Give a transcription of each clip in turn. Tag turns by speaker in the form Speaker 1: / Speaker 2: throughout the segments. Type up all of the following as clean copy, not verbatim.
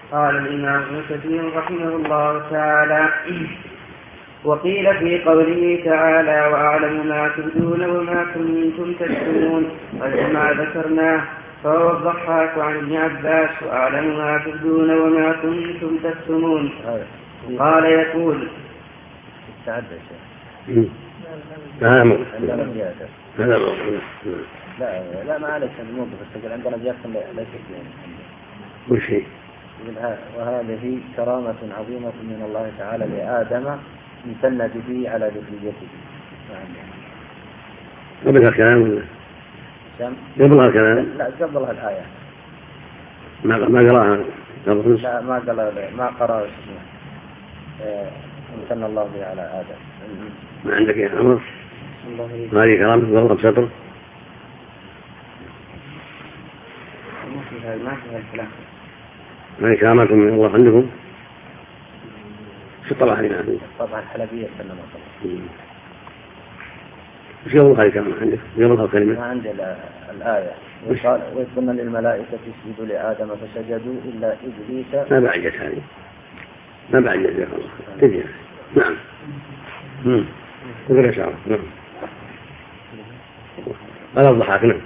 Speaker 1: قال الإمام ابن كثير رحمه الله تعالى: وقيل في قوله تعالى: وأعلم ما تبدون وما كنتم تكتمون، وما ذكرناه، فهو الضحاك عن ابن عباس: وأعلم ما تبدون وما كنتم تكتمون. قال يقول:
Speaker 2: لا
Speaker 3: ما عليك الموقف السجل عندنا جاكم لا شيء
Speaker 2: كل شيء.
Speaker 3: وهذه كرامة عظيمة من الله تعالى لآدم امتن به على ذريته.
Speaker 2: قبلها كلام ولا؟ قبلها كلام؟
Speaker 3: لا قبلها الآية.
Speaker 2: ما قرأها؟
Speaker 3: لا ما قرأ امتن الله به على آدم.
Speaker 2: ما عندك يا عمر؟ هذه كرامة والله بسطر. ما هي كرامة من الله عندكم؟ شو طبعا هنا؟
Speaker 3: طبعا الحلبية سلم الله.
Speaker 2: وش يقول هذه كرامة عندك؟ يقولها كلمة؟
Speaker 3: ما عندي الآية. وقال: وإذ للملائكة اسجدوا لآدم فسجدوا إلا إبليس.
Speaker 2: ما بعجت هذه. ما بعجت يا الله. تجي. نعم. تقول إشارة. نعم. ولا الضحاك. نعم.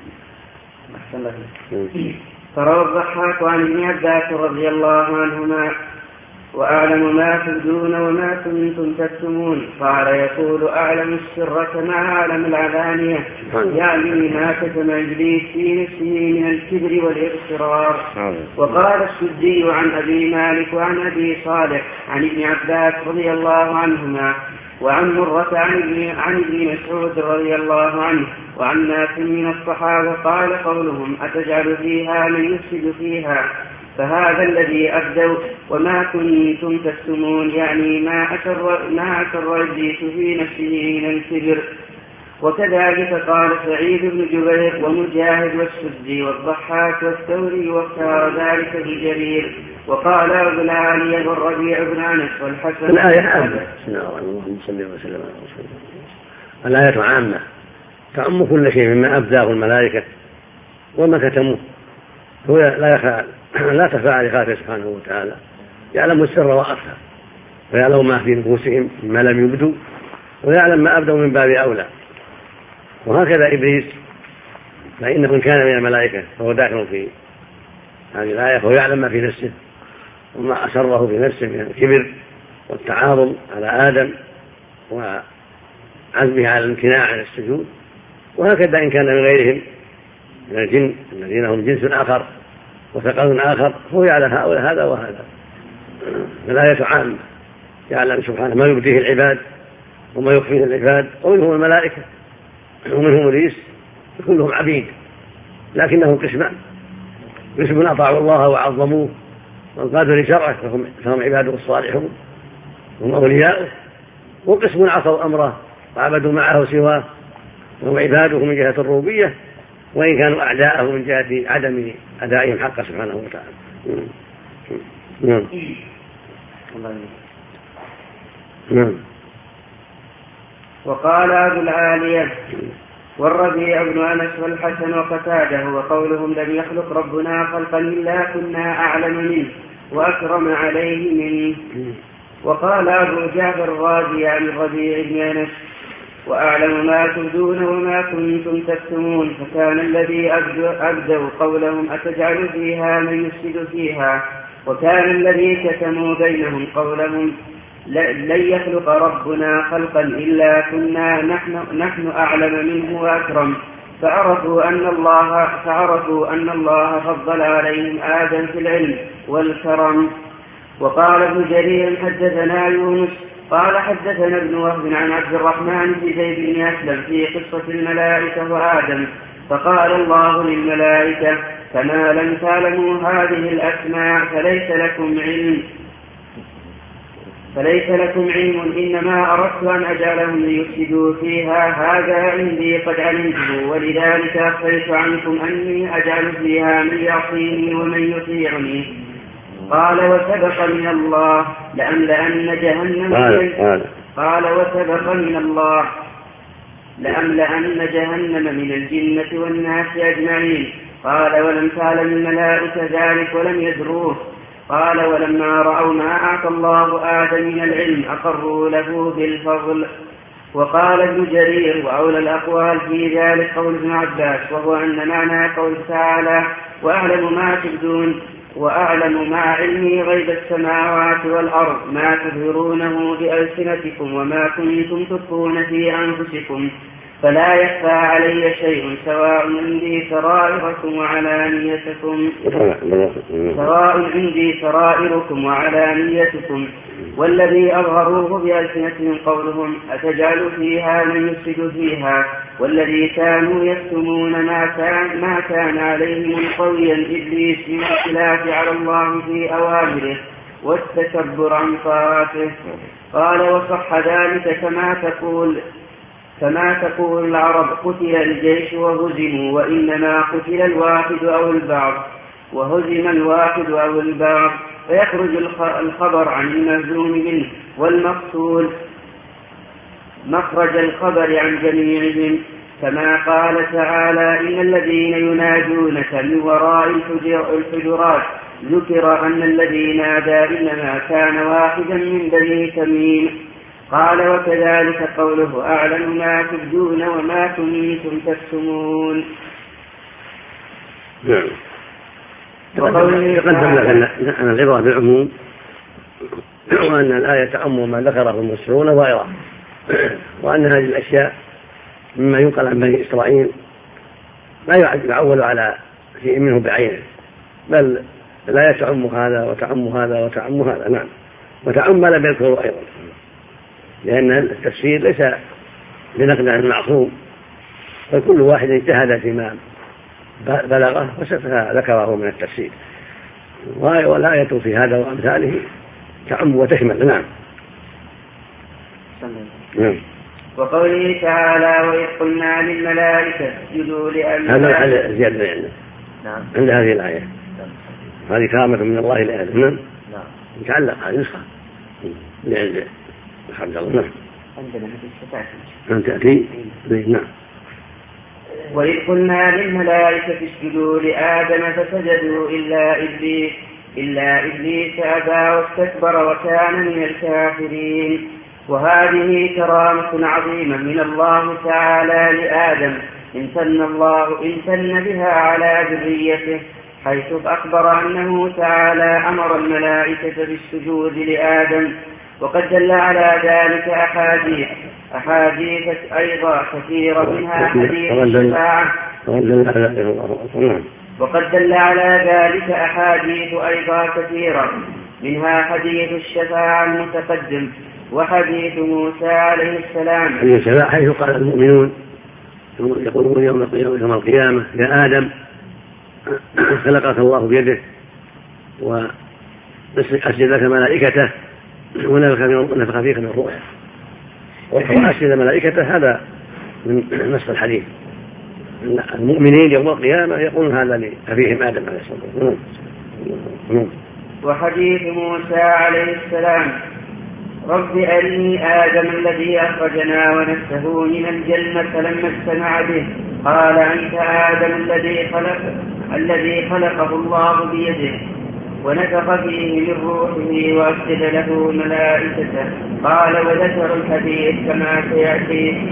Speaker 1: فروى الضحاك عن ابن عباس رضي الله عنهما: وأعلم ما تبدون وما كنتم تكتمون. قال يقول: أعلم السر كما أعلم العلانية، يعني ما كتم إبليس في نفسه من الكبر والإصرار. وقال السدي عن أبي مالك وعن أبي صالح عن ابن عباس رضي الله عنهما وعن مرة عن ابن مسعود رضي الله عنه وعن ناس من الصحابة قال قولهم: أتجعل فيها من يفسد فيها؟ فهذا الذي أبدوا وما كنتم تكتمون، يعني ما أسر إبليس في نفسه من الكبر. وكذلك قال سعيد بن جبير ومجاهد والسدي والضحاك والثوري، واختار ذلك بجرير. وقال أبو العالية والربيع بن أنس والحسن.
Speaker 2: الآية عامة. اللهم صل وسلم على رسول الله. الآية عامة تعم كل شيء مما أبداه الملائكة وما كتموه. هو لا تخفى على خاطره سبحانه وتعالى، يعلم السر وأخفى، ويعلم ما في نفوسهم ما لم يبدوا، ويعلم ما أبدوا من باب أولى. وهكذا إبليس، فإنه إن كان من الملائكة فهو داخل في هذه الآية، فهو يعلم ما في نفسه وما أسره في نفسه من الكبر والتعاظم على آدم وعزمه على الامتناع عن السجود. وهكذا إن كان من غيرهم من الجن الذين هم جنس آخر وثقل آخر، هو يعلم هذا وهذا. الآية عامة، يعلم سبحانه ما يبديه العباد وما يخفيه العباد، ومنهم الملائكة ومنهم إبليس، كلهم عبيد، لكنهم قسمان: قسم أطاعوا الله وعظموه وانقادوا لشرعه فهم عباده الصالحون هم أولياؤه، وقسم عصوا أمره وعبدوا معه سواه وهم عباده من جهة الربوبية، وإن كانوا أعداءه من جهة عدم أدائهم حقه سبحانه وتعالى. نعم.
Speaker 1: وقال أبو العالية والربيع بن أنس والحسن وقتاده وقولهم: لم يخلق ربنا خلقا إلا كنا أعلم منه وأكرم عليه منه. وقال أبو جعفر الرازي عن الربيع بن أنس: وأعلم ما تبدون وما كنتم تكتمون. فكان الذي أبدوا قولهم: أتجعل فيها من يفسد فيها؟ وكان الذي كتموا بينهم قولهم: لن يخلق ربنا خلقا إلا كنا نحن أعلم منه وأكرم. فعرفوا أن الله فضل عليهم آدم في العلم والكرم. وقال ابن جرير: حدثنا يونس قال حدثنا ابن وهب عن عبد الرحمن بن زيد بن أسلم في قصة الملائكة وآدم. فقال الله للملائكة: كما لم تعلموا هذه الأسماء فليس لكم علم، إنما أردت أن أجعلهم ليفسدوا فيها، هذا عندي قد علمته، ولذلك أخفيت عنكم أني أجعل فيها من يعصيني ومن يطيعني. قال: وسبق من الله لأملأن جهنم من الجنة والناس أجمعين. قال: ولم تعلم الملائكة ذلك ولم يدروه. قال ولما رأوا ما أعطى الله آدم من العلم أقروا له بالفضل. وقال ابن جرير وأولى الأقوال في ذلك قول ابن عباس، وهو أن معنى قول تعالى وأعلم ما تبدون وأعلم مع علمي غيب السماوات والأرض ما تظهرونه بألسنتكم وما كنتم تخفون في أنفسكم فلا يخفى علي شيء سواء عندي سرائركم وعلانيتكم والذي أظهروه بألسنتهم قولهم أتجعل فيها من يفسد فيها والذي كانوا يكتمون ما كان عليهم قويا إبليس من الخلاف على الله في أوامره والتكبر عن طاعته. قال وصح ذلك كما تقول العرب قتل الجيش وهزموا، وإنما قتل الواحد أو البعض وهزم الواحد أو البعض، فيخرج الخبر عن المهزوم منه والمقتول مخرج الخبر عن جميعهم، كما قال تعالى إن الذين ينادونك من وراء الحجرات ذكر أن الذي نادى إنما كان واحدا من بني تميم. قال وكذلك قوله أعلم ما تبدون وما كنتم تكتمون.
Speaker 2: نعم. تقدم لك أن العبرة بالعموم، وأن الآية تعم ما ذكره المفسرون وغيره، وأن هذه الأشياء مما ينقل عن بني إسرائيل لا يعول على شيء منه بعينه، بل لا تعم هذا وتعم هذا وتعم هذا. نعم. وتعم ما لم يذكره أيضا، لأن التفسير ليس بنقل عن المعصوم، فكل واحد اجتهد فيما بلغه وذكره من التفسير، والآية في هذا وأمثاله تعم وتشمل. نعم.
Speaker 1: وقوله تعالى وإذ قلنا للملائكة اسجدوا لآدم.
Speaker 2: هذا الحل زيادة يعني.
Speaker 3: نعم.
Speaker 2: عند هذه الآية هذه كرامة من الله لآدم. نعم. يتعلق على نسخة لعند الحمد لله.
Speaker 1: عندنا
Speaker 2: أن تأتي. نعم.
Speaker 1: وإذ قلنا للملائكة اسجدوا لآدم فسجدوا إلا إبليس أبى واستكبر وكان من الكافرين. وهذه كرامة عظيمة من الله تعالى لآدم امتن بها على ذريته، حيث أخبر أنه تعالى أمر الملائكة بالسجود لآدم. وقد دل على ذلك أحاديث أيضا كثيرة، منها حديث الشفاعة. وقد دل على ذلك أحاديث أيضا كثيرة، منها حديث الشفاعة المتقدم وحديث موسى عليه السلام.
Speaker 2: حيث قال المؤمنون يقولون يوم القيامة يا آدم خلقك الله بيده وأسجد لك ملائكته ونفخ فيك من روحه، وأسجد ملائكته. هذا من نص الحديث، المؤمنين يوم القيامة يقولون هذا لأبيهم آدم عليه الصلاة والسلام.
Speaker 1: وحديث موسى عليه السلام رب أرني آدم الذي أخرجنا ونفسه من الجنة لما اجتمع به، قال أنت آدم الذي خلقه الله بيده ونفخ فيه من روحه وأسجد له ملائكته. قال وذكر الحديث كما سيأتي.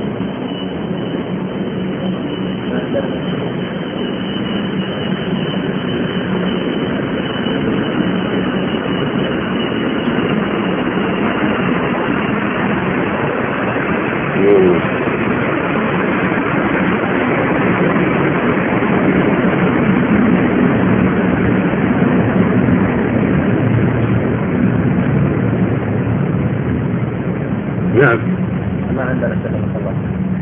Speaker 2: نعم.
Speaker 3: ما عندنا سلام الله.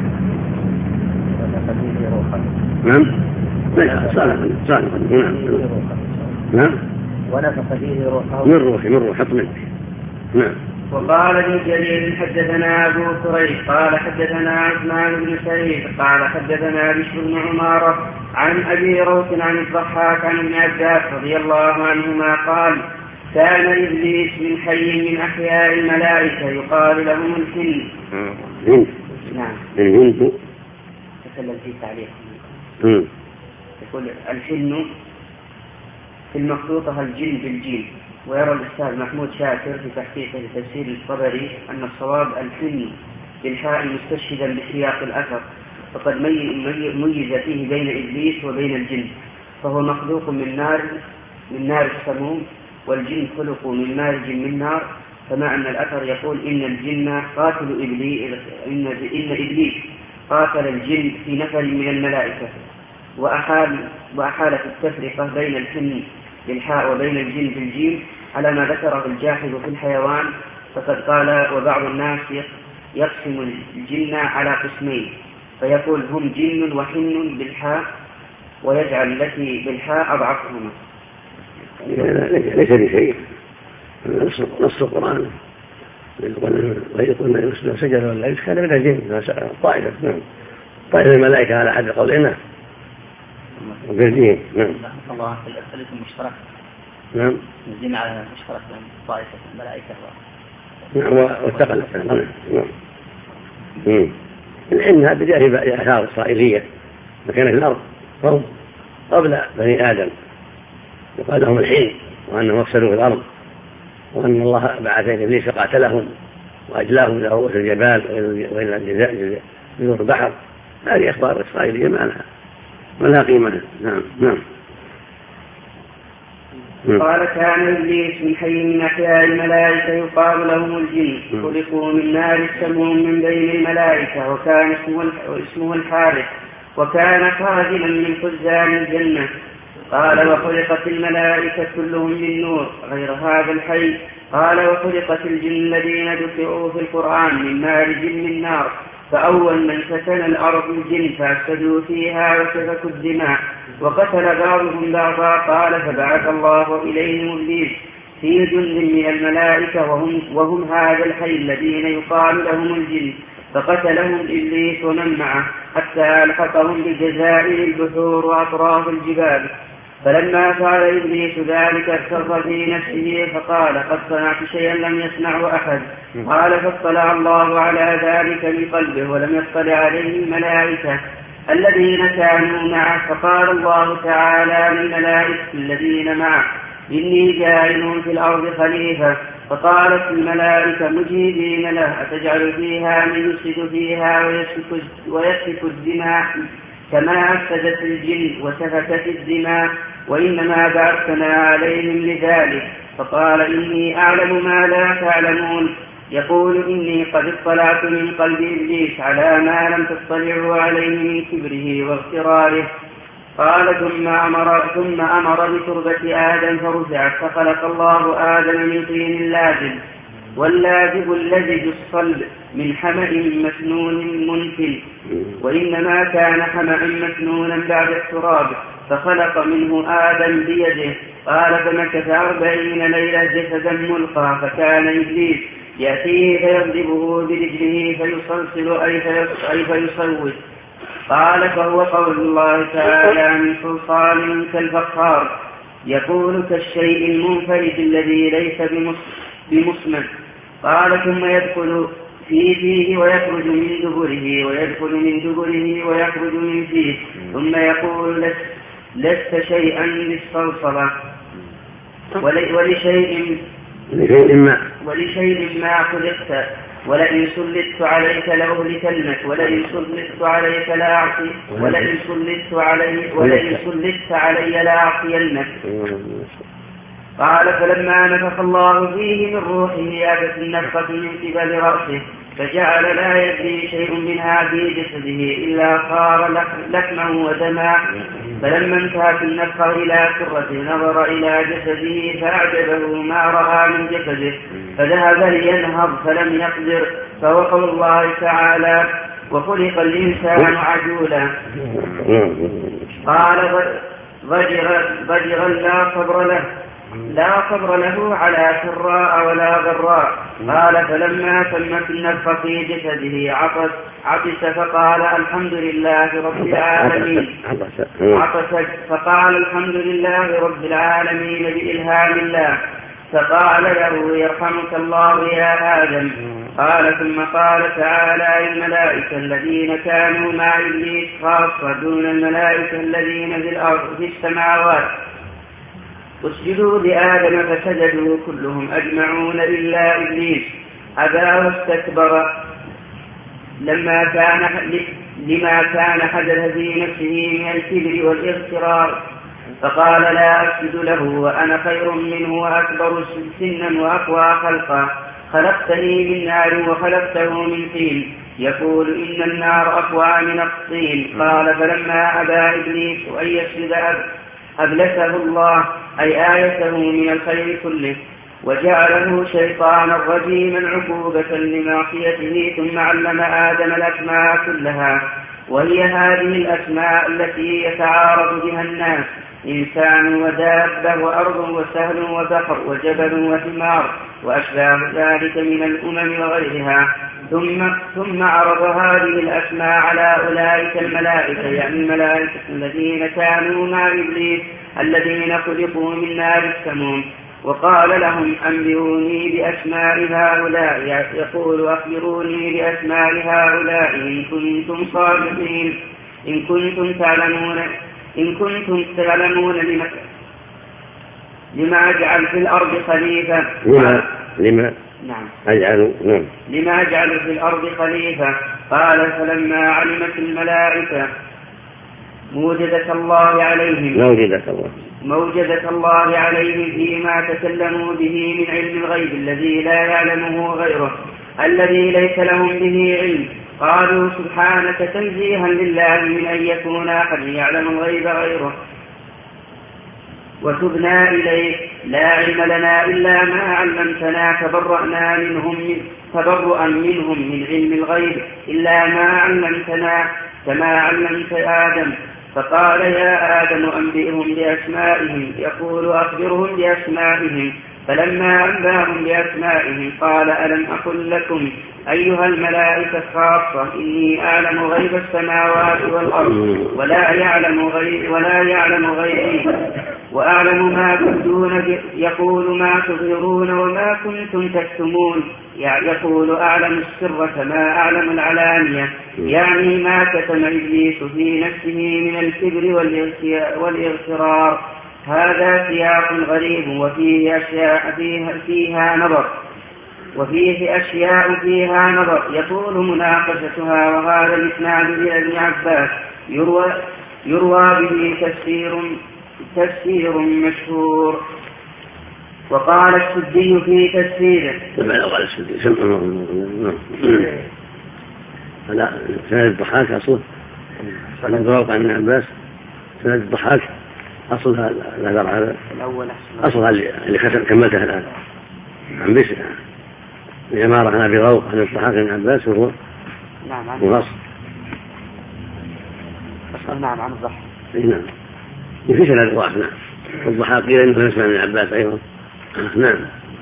Speaker 3: ونفخ روحا.
Speaker 2: نعم. صالح. نعم.
Speaker 3: ونفخ فيه روحا.
Speaker 2: من روح حط منك. نعم.
Speaker 1: وقال ابن جرير حدثنا أبو كريب قال حدثنا عثمان بن سعيد قال حدثنا بشر بن عمارة عن أبي روح عن الضحاك عن ابن عباس رضي الله عنهما قال كان إبليس من حي من أحياء الملائكة يقال لهم الجن. نعم.
Speaker 2: الجن.
Speaker 1: تكلم في تعليق. يقول الحن في المخطوطة الجن بالجيم. ويرى الأستاذ محمود شاكر في تحقيقه لتفسير الطبري أن الصواب الحن بالحاء مستشهدا بسياق الأثر، فقد ميز فيه بين إبليس وبين الجن، فهو مخلوق من نار السموم، والجن خلقوا من مارج من نار. فمع أن الأثر يقول إن الجن قاتلوا إبليس، إن إبليس قاتل الجن في نفر من الملائكة، وأحال في التفرقة بين الحن بالحاء وبين الجن بالجيم على ما ذكره الجاحظ في الحيوان. فقد قال وبعض الناس يقسم الجن على قسمين، فيقول هم جن وحن بالحاء، ويجعل التي بالحاء أضعفهما.
Speaker 2: ليس بشيء، نص القرآن ويقول من يسجد سجد ولا يسجد كان من الجن طائفة، نعم، طائفة الملائكة على حد قولنا وبالجن. نعم.
Speaker 3: الله في الأسئلة المشتركة.
Speaker 2: نعم.
Speaker 3: الجن على مشترك طائفة الملائكة.
Speaker 2: نعم، واتقل. نعم. إنها بدأت بآثار إسرائيلية مكان في الأرض قوم قبل بني آدم، وقال لهم الحين وأنهم أفسدوا في الأرض، وأن الله بعث إبليس فقاتلهم وأجلاهم إلى رؤوس الجبال وإلى جذور البحر. هذه أخبار إسرائيلية ما لها قيمة. نعم.
Speaker 1: قال كان إبليس من حي من أحياء الملائكة يقال لهم الجن، خلقوا من نار السموم من بين الملائكة، وكان اسمه الحارث، وكان خازنا من خزان الجنة. قال وخلقت الملائكة كلهم من نور غير هذا الحي. قال وخلقت الجن الذين ذكروا في القرآن من مارج من نار، فأول من سكن الأرض الجن فأفسدوا فيها وسفكوا الدماء وقتل بعضهم بعضا. قال فبعث الله إليهم إبليس في جند من الملائكة وهم هذا الحي الذين يقال لهم الجن، فقتلهم إبليس ومن معه حتى ألحقهم بجزائر البحور وأطراف الجبال. فلما فعل إبليس ذلك اغتر في نفسه فقال قد صنعت شيئا لم يصنعه أحد. قال فاطلع الله على ذلك من قلبه ولم يطلع عليه الملائكة الذين كانوا معه. فقال الله تعالى للملائكة الذين معه إني جاعل في الأرض خليفة. فقالت الملائكة مجيبين له أتجعل فيها من يفسد فيها ويسفك الدماء كما أفسدت الجن وسفكت الدماء، وإنما بعثنا عليهم لذلك. فقال إني أعلم ما لا تعلمون. يقول إني قد اطلعت من قلب إبليس على ما لم تطلعوا عليه من كبره واغتراره. قال ثم أمر بتربة آدم فرفعت، فخلق الله آدم من طين لازب، واللازب اللزج الصلب من حمأ مسنون منتن، وإنما كان حمأ مسنونا بعد التراب، فخلق منه آدم بيده. قال فمكث 40 ليلة جسدا ملقى، فكان إبليس يأتيه فيضربه برجله فيصلصل أي فيصوت. قال فهو قول الله تعالى من صلصال كالفخار، يقول كالشيء المنفرد الذي ليس بمصمد. قال ثم يدخل في فيه ويخرج من دبره، ويدخل من دبره ويخرج من فيه، ثم يقول لست شيئا بالصلصلة ولشيء ما خلقت، ولئن سلطت عليك لأهلكنك، ولئن سلطت عليك لأعصي، ولئن سلطت علي لأعصينك. قال فلما نفخ الله فيه من روحه أتت النفخة من قبل رأسه، فجعل لا يدري شيء منها في جسده إلا صار لحما ودما. فلما انتهت النفخة إلى سرة نظر إلى جسده فأعجبه ما رأى من جسده، فذهب لينهض فلم يقدر. فهو قول الله تعالى وخلق الإنسان عجولا. قال ضجرا لا صبر له على سراء ولا ضراء. قال فلما تمت النفخة في جسده عطس فقال الحمد لله رب العالمين. فقال الحمد لله رب العالمين بإلهام الله. فقال له يرحمك الله يا آدم. قال ثم قال تعالى الملائكة الذين كانوا مع إبليس خاصة دون الملائكة الذين في الأرض في السماوات. اسجدوا لآدم فسجدوا كلهم أجمعون إلا إبليس أبى واستكبر لما كان حدث في نفسه من الكبر والاغترار، فقال لا أسجد له وأنا خير منه وأكبر سنا وأقوى خلقا، خلقتني من نار وخلقته من طين، يقول إن النار أقوى من الطين. قال فلما أبى إبليس أن يسجد أبلسه الله أي آيته من الخير كله، وجعله شيطانا رجيما عقوبة لمعصيته، ثم علم آدم الأسماء كلها، وهي هذه الأسماء التي يتعارض بها الناس: إنسان ودابة وأرض وسهل وبحر وجبل وثمار وأشباه ذلك من الأمم وغيرها. ثم عرض هذه الأسماء على أولئك الملائكة، يعني الملائكة الذين كانوا مع إبليس الذين خلقوا من نار السموم، وقال لهم أنبئوني بأسماء هؤلاء، يقول أخبروني بأسماء هؤلاء إن كنتم صادقين، إن كنتم تعلمون لما أجعل في الأرض خليفة. لما أجعل في الأرض خليفة. قال فلما علمت الملائكة موجدة الله عليهم فيما تكلموا به من علم الغيب الذي لا يعلمه غيره الذي ليس لهم به علم، قالوا سبحانك تنزيها لله من أن يكون أحد يعلم الغيب غيره، وتبنا إليك لا علم لنا إلا ما علمتنا، تبرؤا منهم من علم الغيب إلا ما علمتنا كما علمت آدم. فقال يا آدم أنبئهم بأسمائهم، يقول أخبرهم بأسمائهم. فلما أنباهم بأسمائهم قال ألم أقل لكم أيها الملائكة خاصة إني أعلم غيب السماوات والأرض ولا يعلم غيبي وأعلم ما تبدون، يقول ما تظهرون وما كنتم تكتمون، يقول أعلم السر كما أعلم العلانية، يعني ما كتم إبليس في نفسه من الكبر والاغترار. هذا سياق غريب وفيه أشياء فيها نظر يطول مناقشتها، وهذا الإسناد إلى ابن عباس يروى به تفسير مشهور. وقال السدي في تفسيره
Speaker 2: لا سند الضحاك أصله سند الضحاك عن ابن عباس، سند الضحاك أصلها هذا أصلها اللي كملتها الآن عن بسر العمارة عن أبي روق عن الضحاك عن عباس، وهو مغص
Speaker 1: نعم عن الضحاك.
Speaker 2: نعم يفيش الأضواء. نعم والضحاك قيل إنه يسمع من عباس أيضا. نعم.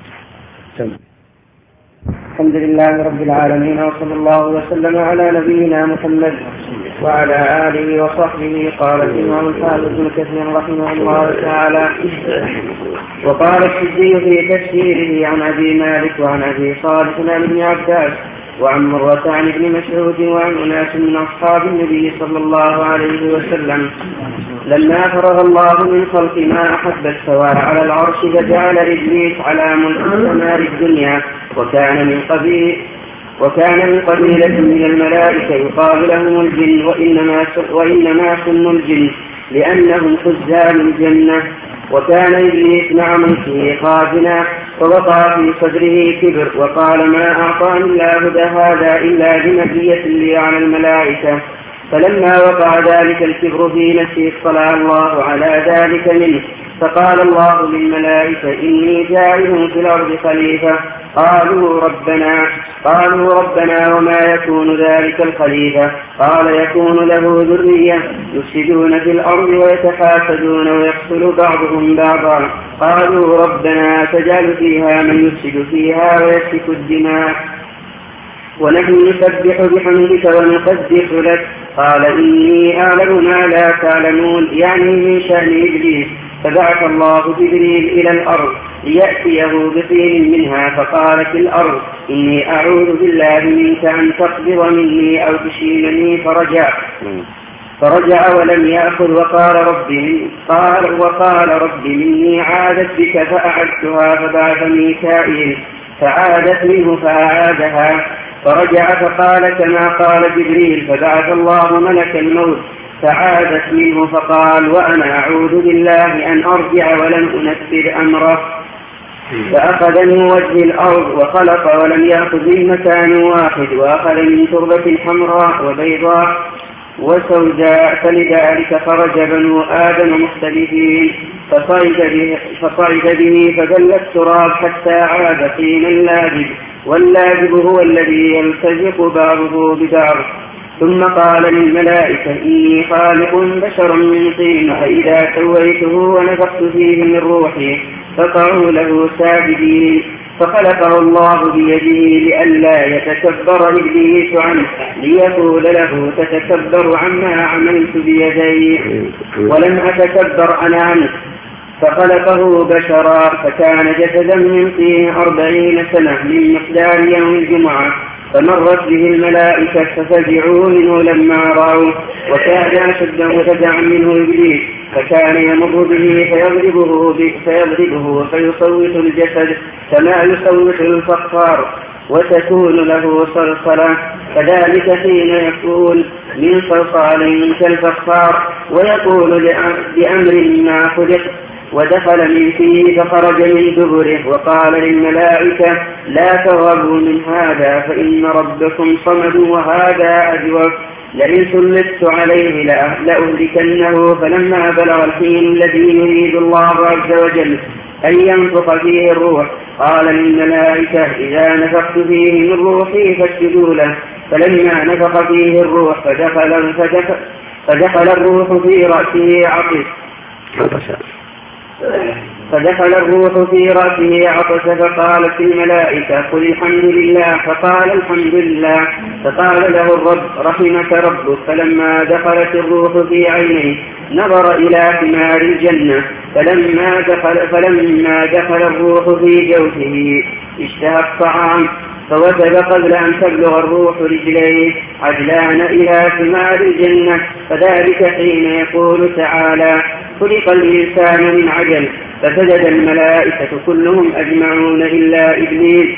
Speaker 1: الحمد لله رب العالمين، وصلى الله وسلم على نبينا محمد وعلى آله وصحبه. قال الإمام الحافظ ابن كثير رحمه الله تعالى: وقال السدي في تفسيره عن أبي مالك وعن أبي صالح عن ابن عباس وعن مرة عن ابن مسعود وعن أناس من أصحاب النبي صلى الله عليه وسلم: لما فرغ الله من خلق ما أحب استوى على العرش فجعل إبليس على ملك سماء الدنيا، وكان من قبيلة من الملائكة يقال لهم الجن، وإنما سموا الجن لأنهم خزان الجنة. وكان إبليس مع ملكه خازنا، ووقع في صدره كبر، وقال ما أعطاني الله هذا إلا بمزية لي على الملائكة. فلما وقع ذلك الكبر في نفسه اطلع الله على ذلك منه، فقال الله للملائكة إني جاعل في الأرض خليفة. قالوا ربنا وما يكون ذلك الخليفة؟ قال يكون له ذرية يفسدون في الأرض ويتحاسدون ويقتل بعضهم بعضا. قالوا ربنا تجعل فيها من يفسد فيها ويسفك الدماء ونحن نسبح بحمدك ونقدس لك. قال إني أعلم ما لا تعلمون، يعني من شأن إبليس. فبعث الله جبريل إلى الأرض ليأتيه بطين منها، فقالت الأرض إني أعوذ بالله منك أن تقبض مني أو تشيلني، فرجع. فرجع ولم يأخذ وقال رب مني عادت بك فأعدتها، فبعث ميكائيل فعادت منه فأعادها، فرجع فقال كما قال جبريل، فبعث الله ملك الموت فعادت منه فقال وأنا أعوذ بالله أن أرجع ولم أنفذ أمره، فأخذ من وجه الأرض وخلق ولم يأخذ من مكان واحد، وأخذ من تربة حمراء وبيضاء وسوداء، فلذلك خرج بنو آدم مختلفين، فصعد به فدل التراب حتى عاد طينا لازب، واللازب هو الذي يلتزق بعضه ببعض. ثم قال للملائكة إني خالق بشرا من طين، فإذا سويته ونفخت فيه من روحي فقعوا له ساجدين، فخلقه الله بيده لئلا يتكبر إبليس عنه، ليقول له تتكبر عما عملت بيدي ولم أتكبر أنا عنه، فخلقه بشرا فكان جسدا من طين 40 سنة من مقدار يوم الجمعة، فمرت به الملائكة ففزعوا منه لما رأوه، وكان أشد فزعا منه إبليس، فكان يمر به فيضربه فيصوت الجسد كما يصوت الفخار، وتكون له صلصلة، كذلك حين يكون من صلصال كالفخار، ويقول بأمر ما خلق، ودخل من فيه فخرج من دبره، وقال للملائكة لا ترغبوا من هذا فإن ربكم صمد وهذا أجوف، لئن سلطت عليه لأهلكنه. فلما بلغ الحين الذي يريد الله عز وجل أن ينفخ فيه الروح قال للملائكة إذا نفخت فيه من روحي فاسجدوا له، فلما نفخ فيه الروح فدخل الروح في رأسه عطس فقالت الملائكة قل الحمد لله، فقال الحمد لله، فقال له الرب رحمك ربك. فلما دخلت الروح في عينيه نظر إلى ثمار الجنة، فلما دخل الروح في جوفه اشتهى الطعام، فوجب قبل أن تبلغ الروح رجليه عجلان إلى ثمار الجنة، فذلك حين يقول تعالى خلق الإنسان من عجل، فسجد الملائكة كلهم أجمعون إلا إبليس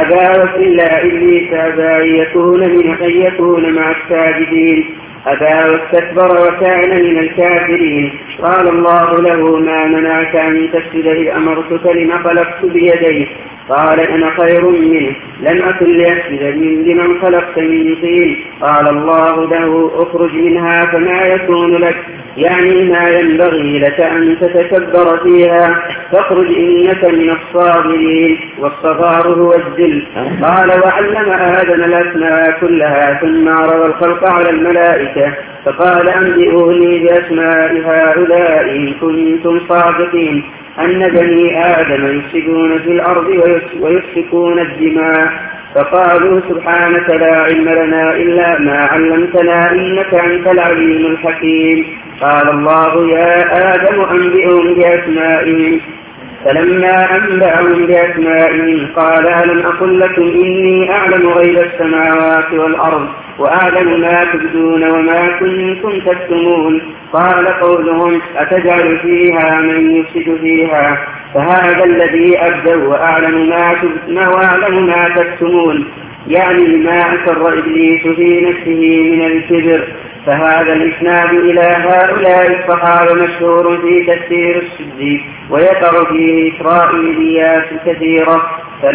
Speaker 1: أبى يكون مع الساجدين، أبى واستكبر وكان من الكافرين. قال الله له ما منعك أن تسجد إذ أمرتك لما خلقت بيدي؟ قال أنا خير منه لم أكن لأسجد لمن خلقت من طين. قال الله له اخرج منها فما يكون لك، يعني ما ينبغي لك أن تتكبر فيها، فاخرج إنك من الصاغرين، والصغار هو الذل. قال وعلم آدم الأسماء كلها ثم عرض الخلق على الملائكة فقال أنبئوني بأسماء هؤلاء إن كنتم صادقين أن بني آدم يفسدون في الأرض ويسفكون الدماء. فقالوا سبحانك لا علم لنا إلا ما علمتنا إنك أنت العليم الحكيم. قال الله يا آدم أنبئهم بأسمائهم، فلما أنبأهم بأسمائهم قال ألم أقل لكم إني أعلم غيب السماوات والأرض وأعلم ما تبدون وما كنتم تكتمون. قال قولهم أتجعل فيها من يفسد فيها، فهذا الذي أبدأ وأعلم ما تكتمون، يعني ما أسر إبليس في نفسه من الكبر. فهذا الإسناد إلى هؤلاء الصحابة مشهور في تفسير السدي، ويقع فيه إسرائيليات كثيرة،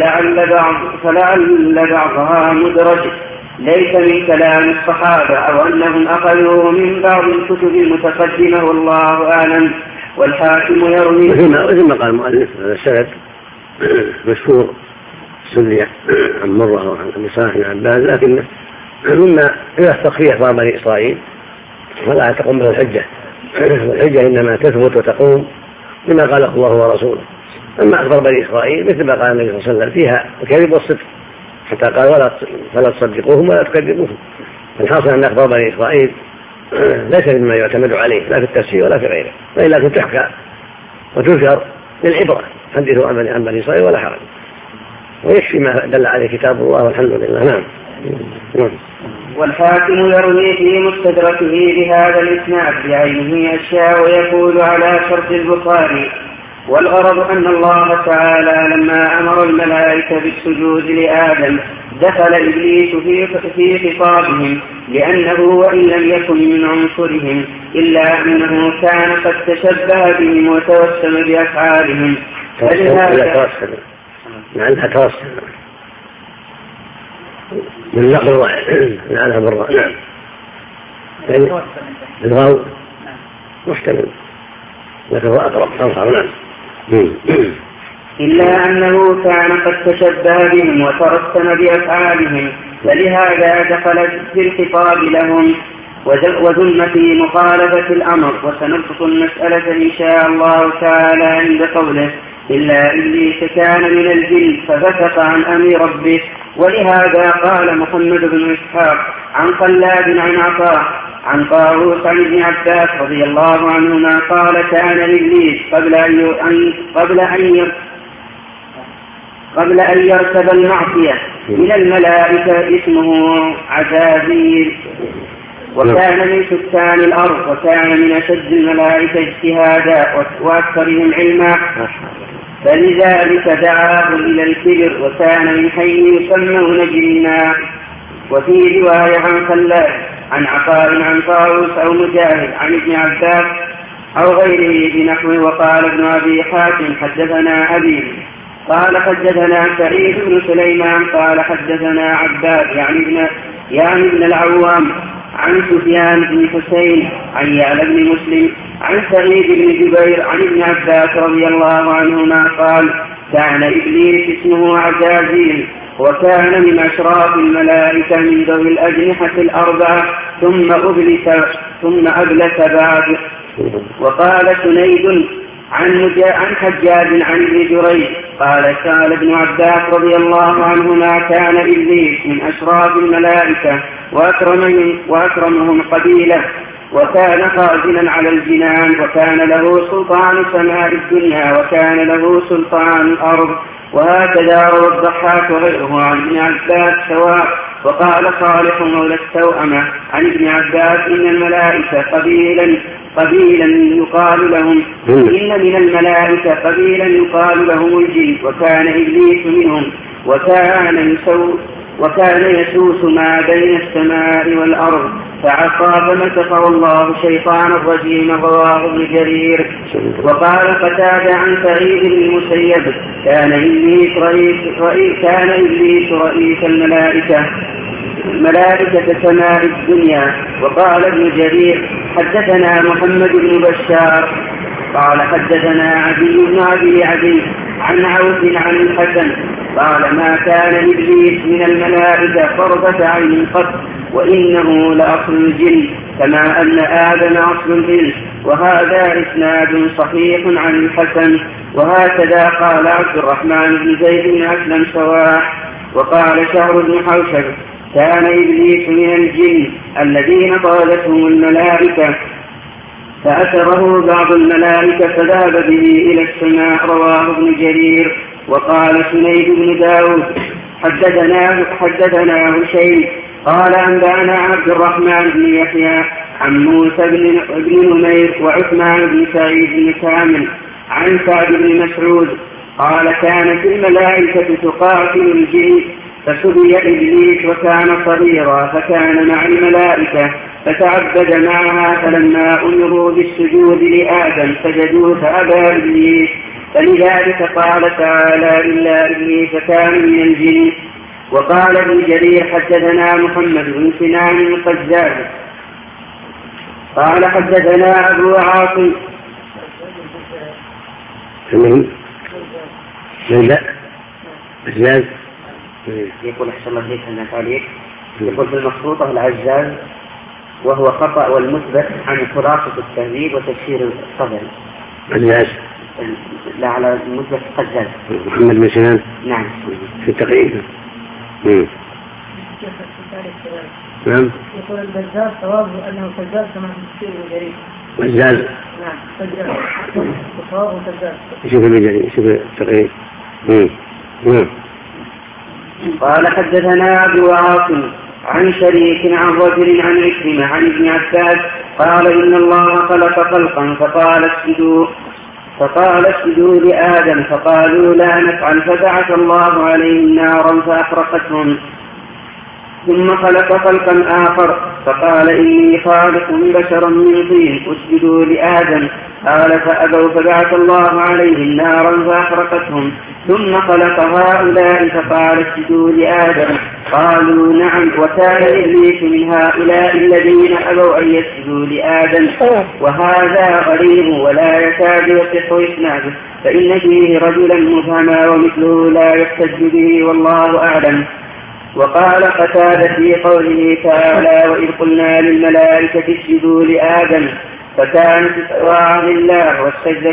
Speaker 1: فلعل بعضها مدرج ليس من كلام الصحابة أو أنهم أخذوه من بعض الكتب المتقدمة والله أعلم. والحاكم يروي
Speaker 2: مثل ما قال المؤلف هذا السند مشهور سنية عن مرة وعن أبي صالح بن عباس، لكنه مما يحتق فيه أخبار بني إسرائيل فلا تقوم به الحجة، والحجة إنما تثبت وتقوم بما قاله الله ورسوله. أما أخبار بني إسرائيل مثل ما قال النبي صلى الله عليه وسلم فيها الكذب والصدق، حتى قال فلا تصدقوهم ولا تكذبوهم. الحاصل أن أخبار بني إسرائيل ليس مما يعتمد عليه لا في التفسير ولا في غيره، لكن تحكى وتذكر للعبرة، حدثوا عن بني إسرائيل ولا حرج، ويكفي ما دل عليه كتاب الله والحمد لله. نعم.
Speaker 1: والحاكم يروي في مستدركه بهذا الإسناد بعينه أشياء ويقول على شرط البخاري. والغرض أن الله تعالى لما أمر الملائكة بالسجود لآدم دخل إبليس في خطابهم، لأنه وإن لم يكن من عنصرهم إلا أنه كان قد تشبه بهم وتوسم بأفعالهم.
Speaker 2: لأنها توسم من لفظ واحد لعنها بالراء. نعم الغاو محتمل لكن هو أقرب أظهر. نعم
Speaker 1: إلا أنه كان قد تشبه بهم وترسم بأفعالهم، فلهذا دخل في الخطاب لهم وذم في مخالفة الأمر. وسنبسط المسألة إن شاء الله تعالى عند قوله إلا إبليس كان من الجن ففسق عن أمر ربه. ولهذا قال محمد بن إسحاق عن خلاد عن عطاء عن طاووس عن ابن عباس رضي الله عنهما قال كان إبليس قبل أن يركب المعصية من الملائكة اسمه عزازيل، وكان من سكان الأرض، وكان من أشد الملائكة اجتهادا وأكثرهم علما، فلذلك دعاه إلى الكبر، وكان من حي يسمون جنا. وفي رواية عن خلاد عن عطاء عن طاووس أو مجاهد عن ابن عباس أو غيره بنحوه. وقال ابن أبي حاتم حدثنا أبي قال حدثنا سعيد بن سليمان قال حدثنا عباد يعني ابن العوام عن سفيان بن حسين عن يعلى بن مسلم عن سعيد بن جبير عن ابن عباس رضي الله عنهما قال كان إبليس اسمه عزازيل، وكان من أشراف الملائكة من ذوي الأجنحة الأربعة، ثم أبلس بعد. وقال سنيد عن حجاج عن ابن جريج قال ابن عباس رضي الله عنهما كان إبليس من أشراف الملائكة وأكرمهم قبيلة، وكان خازنا على الجنان، وكان له سلطان سماء الدنيا، وكان له سلطان الأرض. وهكذا روى الضحاك وغيره عن ابن عباس سواء. وقال صالح مولى التوأمة عن ابن عباس إن الملائكة قبيلا يقال لهم إن من الملائكة قبيلا يقال لهم الجن، وكان إبليس منهم، وكان يسوس ما بين السماء والأرض فعصى فمسخه الله شيطان الرجيم. رواه ابن جرير. وقال قتادة عن سعيد بن المسيب كان إبليس رئيس الملائكة سماء الدنيا. وقال ابن جرير حدثنا محمد بن بشار قال حدثنا عدي بن أبي عدي عن عوف عن الحسن قال ما كان إبليس من الملائكة طرفة عين قط، وإنه لأصل الجن كما أن آدم أصل الإنس. وهذا إسناد صحيح عن الحسن. وهكذا قال عبد الرحمن بن زيد بن أسلم سواء. وقال شهر بن حوشب كان إبليس من الجن الذين طالتهم الملائكة فأثره بعض الملائكة فذهب به إلى السماء. رواه ابن جرير. وقال سنيد بن داود حدثنا هشيم قال أنبأنا عبد الرحمن بن يحيى عن موسى بن نمير وعثمان بن سعيد بن كامل عن سعد بن مسعود قال كانت الملائكة تقاتل الجن فسبي إبليس وكان صغيرا فكان مع الملائكة فتعبد معها، فلما أمروا بالسجود لآدم سجدوا فأبى إبليس، فلذلك قال تعالى إلا إبليس كان من الجن. وقال ابن جرير حدثنا محمد بن سنان القزاز قال حدثنا أبو عاصم يقول أحسن الله إليك أن تعليق يقول في المخطوطة العزاز وهو خطأ والمثبت عن خلاصة التهذيب وتفسير الصدر.
Speaker 2: عزاز
Speaker 1: لا على المثبت قزاز
Speaker 2: محمد بن سنان.
Speaker 1: نعم
Speaker 2: في التقريب. نعم
Speaker 4: يقول البزاز صوابه أنه كذاب كما في تفسير الجرير.
Speaker 2: بزاز
Speaker 4: نعم كذاب صوابه كذاب.
Speaker 2: شوف الجرير شوف التقريب.
Speaker 1: قال حدثنا أبو عاصم عن شريك عن رجل عن عكرمة عن ابن عباس قال إن الله خلق خلقا فقال اسجدوا لآدم فقالوا لا نفعل فبعث الله عليهم نارا فأحرقتهم. ثم خلق خلقا آخر فقال إني خالق بشرا من طين اسجدوا لآدم قال فأبوا فبعث الله عليهم نارا فأحرقتهم. ثم خلق هؤلاء فقال اسجدوا لآدم قالوا نعم وكان إبليس من هؤلاء الذين أبوا أن يسجدوا لآدم وهذا غريب ولا يكاد يصح إسناده فإن فيه رجلا مبهما ومثله لا يحتج به والله أعلم. وقال قتادة في قوله تعالى وإذ قلنا للملائكة اسجدوا لآدم فكانت إطاعة لله والسجدة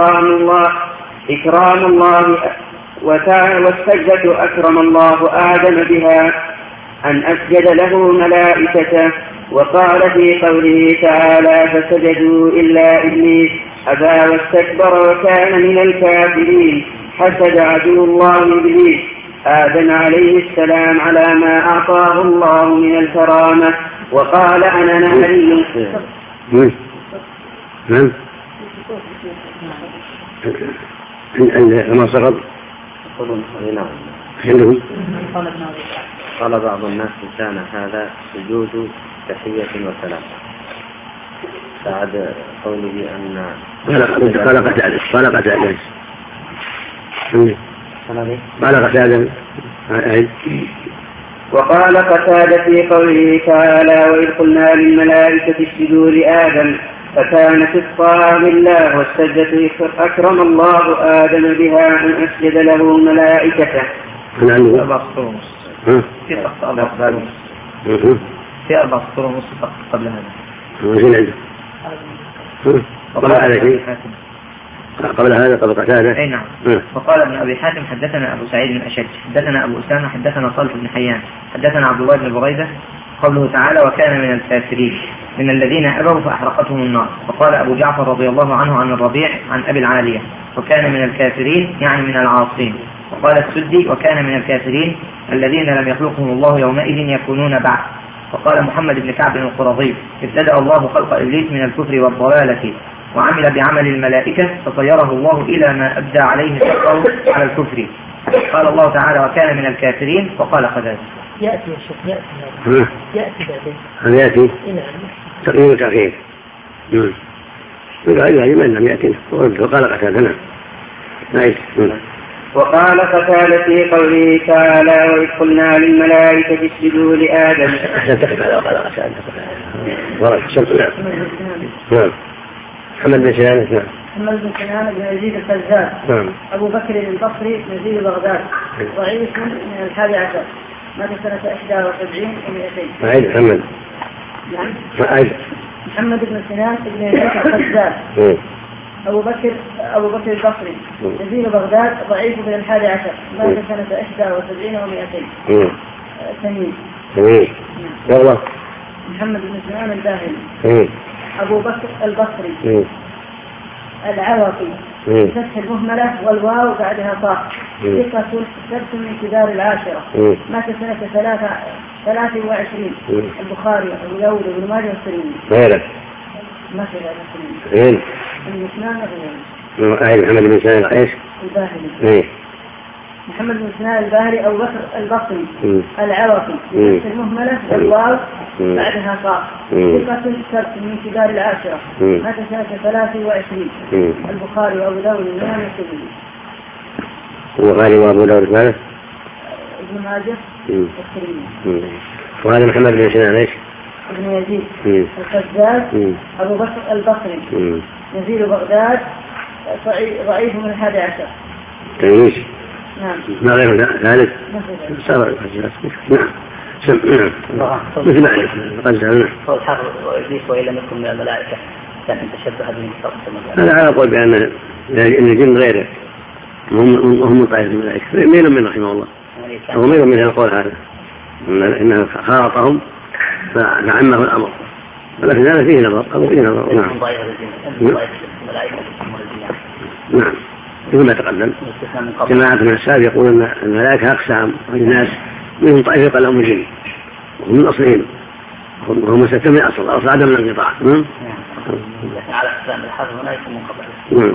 Speaker 1: إكرام الله والسجدة أكرم الله آدم بها أن أسجد له ملائكته. وقال في قوله تعالى فسجدوا إلا إبليس أبى واستكبر وكان من الكافرين حسد عدو الله إبليس آدم عليه السلام على ما أعطاه الله من الكرامة وقال أنا نهري.
Speaker 2: كما سقط
Speaker 3: قال بعض الناس كان هذا سجود تحية وسلام بعد قوله أن
Speaker 1: وقال قتادة في قوله تعالى وإذ قلنا للملائكة اسجدوا لآدم فكانت الطاعة لله والسجدة أكرم الله آدم بها أن أسجد له ملائكته.
Speaker 3: في 4 سطور ونص قبل هذا.
Speaker 2: قبل هذا قبل قتادة.
Speaker 3: أي نعم. وقال ابن أبي حاتم حدثنا أبو سعيد بن أشج حدثنا أبو أسامة حدثنا صالح بن حيان حدثنا عبد الله بن بريدة قوله تعالى وكان من الكافرين من الذين أبوا فأحرقتهم النار. وقال أبو جعفر رضي الله عنه عن الربيع عن أبي العالية وكان من الكافرين يعني من العاصين. وقال السدي وكان من الكافرين الذين لم يخلقهم الله يومئذ يكونون بعد. وقال محمد بن كعب القرظي ابتدأ الله خلق إبليس من الكفر والضلالة وعمل بعمل الملائكة فطيره الله إلى ما أبدى عليه شقه على الكفر. قال الله تعالى وكان من الكافرين وقال خذاذ
Speaker 4: يأتي الشيخ يأتي
Speaker 2: هل يأتي تقييم وتأخير من لم يأتي وقال قتادة.
Speaker 1: وقال قتادة في قوله تعالى وإذ قلنا للملائكة اسجدوا لآدم
Speaker 2: محمد بن سنان
Speaker 4: محمد بن سنان بن يزيد الفزاز أبو بكر البصري نزيل بغداد ضعيف من 11 مات سنة 71 و200.
Speaker 2: أعيد محمد.
Speaker 4: نعم.
Speaker 2: محمد
Speaker 4: بن سنان بن يزيد الفزاز أبو بكر البصري نزيل بغداد ضعيف من 11 مات سنة 71 و200. تميم.
Speaker 2: والله.
Speaker 4: محمد بن سنان الباهلي. أبو بكر البصري العراقي فتح المهملة والواو بعدها طاء ثقة سبت من كبار العاشرة مات سنة 23. البخاري أبو داود بن ماجه والترمذي. ما في هذا
Speaker 2: محمد بن سنان ايش؟
Speaker 4: الباهلي. محمد بن سنان الباهلي أبو بكر البصري العراقي فتح المهملة والواو بعدها طاء ثقة سبت من كبار العاشرة مات سنة 23. البخاري وأبو داود بن ماجه والترمذي.
Speaker 2: البخاري وأبو داود ماذا؟
Speaker 4: ابن ماجه والترمذي.
Speaker 2: وهذا محمد بن سنان ايش؟
Speaker 4: ابن يزيد الفزاز أبو بكر البصري نزيل بغداد ضعيف من 11.
Speaker 2: تمييز.
Speaker 4: نعم.
Speaker 2: ما غير ذلك. نعم. مثل ما قد
Speaker 3: هو الحافظ وإبليس وإن لم يكن من الملائكة كان تشبه به
Speaker 2: هذا على قول بأن الجن غيره هم من طائفة الملائكة مين من رحمه الله هو مين من القول هذا إنه خالطهم فعمه الأمر ولكن هذا فيه نظر أو فيه نظر. نعم. نعم. كما تقدم جماعة من السابق يقول أن الملائكة أقسام والناس منهم طائفة لهم الجن وهم من أصلهم، هم ستة من أصل عدم الانقطاع.
Speaker 3: على أقسام الحظ ولا يكون منقطع.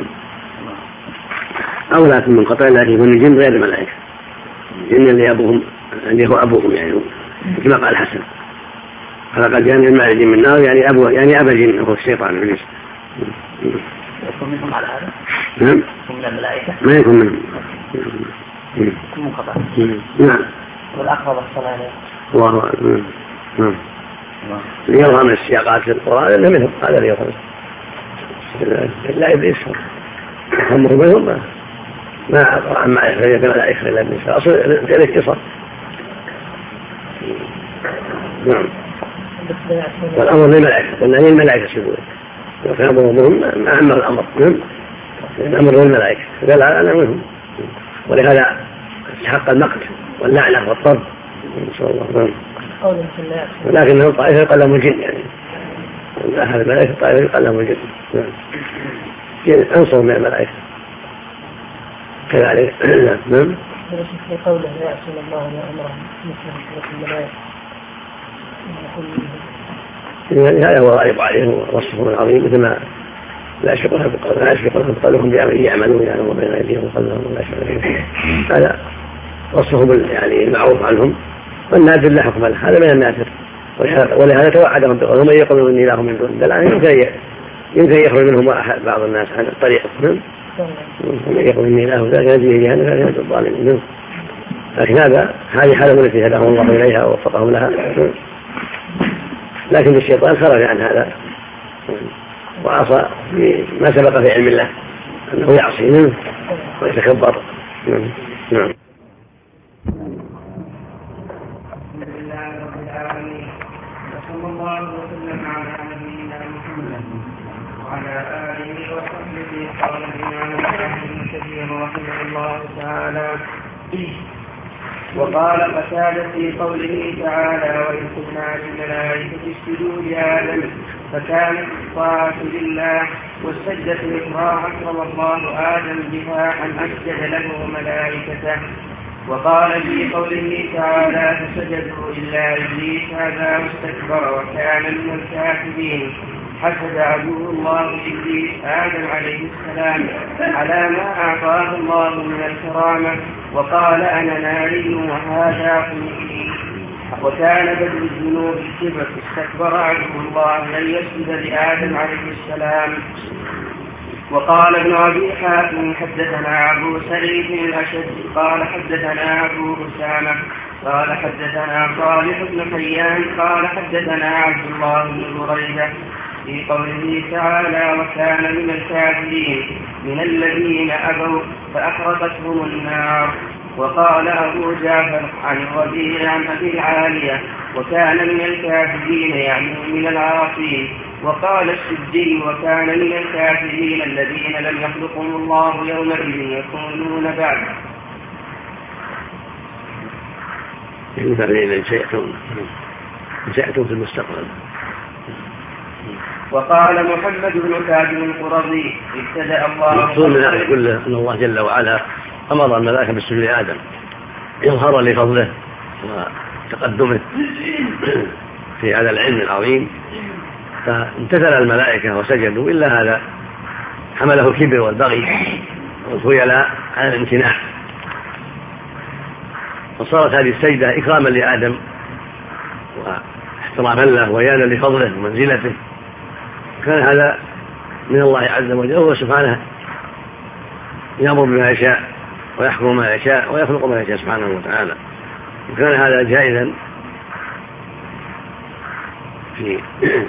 Speaker 2: أو لا يكون منقطع، لكن يكون الجن غير الملائكة، الجن اللي أبوهم اللي هو أبوهم يعني كما قال الحسن فلقد جاء من الماء الجن من النار يعني أبا جن هو الشيطان إبليس.
Speaker 3: يكون منهم على هذا؟
Speaker 2: نعم.
Speaker 3: من الملائكة؟
Speaker 2: ما يكون منهم.
Speaker 3: يكون منقطع.
Speaker 2: نعم.
Speaker 3: والأقرب الصلاة عليه.
Speaker 2: الله. نعم. يظهر من السياقات في القرآن إنه منهم، هذا اللي يظهر. لا إبليس همه منهم ما أقرأ عن معرفة الملائكة إلا النساء، أصل الاتصال. نعم. والأمر للملائكة، قلنا للملائكة سجود، وكان أمرهم ما أمر الأمر، الأمر للملائكة، قال أنا منهم، ولهذا استحق المقت واللعنة والطرد إن شاء الله. ولكنهم طائفة يقلهم الجن، يعني أهل الملائكة طائفة يقلهم الجن، أنصر من الملائكة كذلك. نعم.
Speaker 4: في قوله لا يعصون الله ولا أمره مثل الملائكة،
Speaker 2: هذا هو غالب عليه وصفه العظيم، مثل ما لا يشفقون بقولهم بأمره يعملون يعني بين أيديهم وقلبهم ولا يشفقون، هذا وصفه يعني المعروف عنهم، والنادر لا حكم له، هذا من النادر، ولهذا توعدهم بقولهم من يقولون إني إله من دون الله، يمكن يخرج منهم بعض الناس عن الطريق، ومن يقول إني إله ذاك يجري جهنم فلا يجوز الظالمين. لكن هذه حالة التي هداهم الله إليها ووفقهم لها، لكن الشيطان خرج عن هذا وعصى ما سبق في علم الله أنه يعصي منه ويتكبر. نعم.
Speaker 1: الحمد لله رب العالمين، وصلى الله وسلم على نبينا محمد وعلى آله وصحبه. قال الإمام ابن كثير رحمه الله تعالى: وقال قتادة في قوله تعالى: وإذ قلنا للملائكة اسجدوا لآدم فكانت الطاعة لله والسجدة إكرام أكرم الله آدم بها أن أسجد له ملائكته. وقال في قوله تعالى: فسجدوا إلا إبليس أبى واستكبر وكان من الكافرين. حسد عدو الله إبليس آدم عليه السلام على ما أعطاه الله من الكرامة وقال: أنا ناري وهذا قوتي. وكان بدل الذنوب الكبر، استكبر عدو الله أن يسجد لآدم عليه السلام. وقال ابن أبي حاتم: حدثنا أبو سعيد الأشد قال حدثنا أبو أسامة قال حدثنا صالح بن حيان قال حدثنا عبد الله بن بريدة في قوله تعالى: وكان من الكافرين من الذين أبوا فأحرقتهم النار. وقال أبو جعفر عن الربيع عن أبي العالية: وكان من الكافرين يعني من العاصين. وقال السدي: وكان من الكافرين الذين لم يخلقهم الله يومئذ يكونون بعد.
Speaker 2: سيأتون في المستقبل.
Speaker 1: وقال محمد بن كعب القرظي: ابتدأ الله.
Speaker 2: المقصود من هذا كله أن الله جل وعلا أمر الملائكة بالسجود لآدم إظهارا لفضله وتقدمه في هذا العلم العظيم، فامتثل الملائكة وسجدوا، إلا هذا حمله الكبر والبغي والخيلاء على الامتناع، فصارت هذه السجدة إكراما لآدم واحتراما له ويانا لفضله ومنزلته. كان هذا من الله عز وجل، وهو سبحانه يأمر بما يشاء ويحكم ما يشاء ويخلق ما يشاء سبحانه وتعالى، وكان هذا جائزا في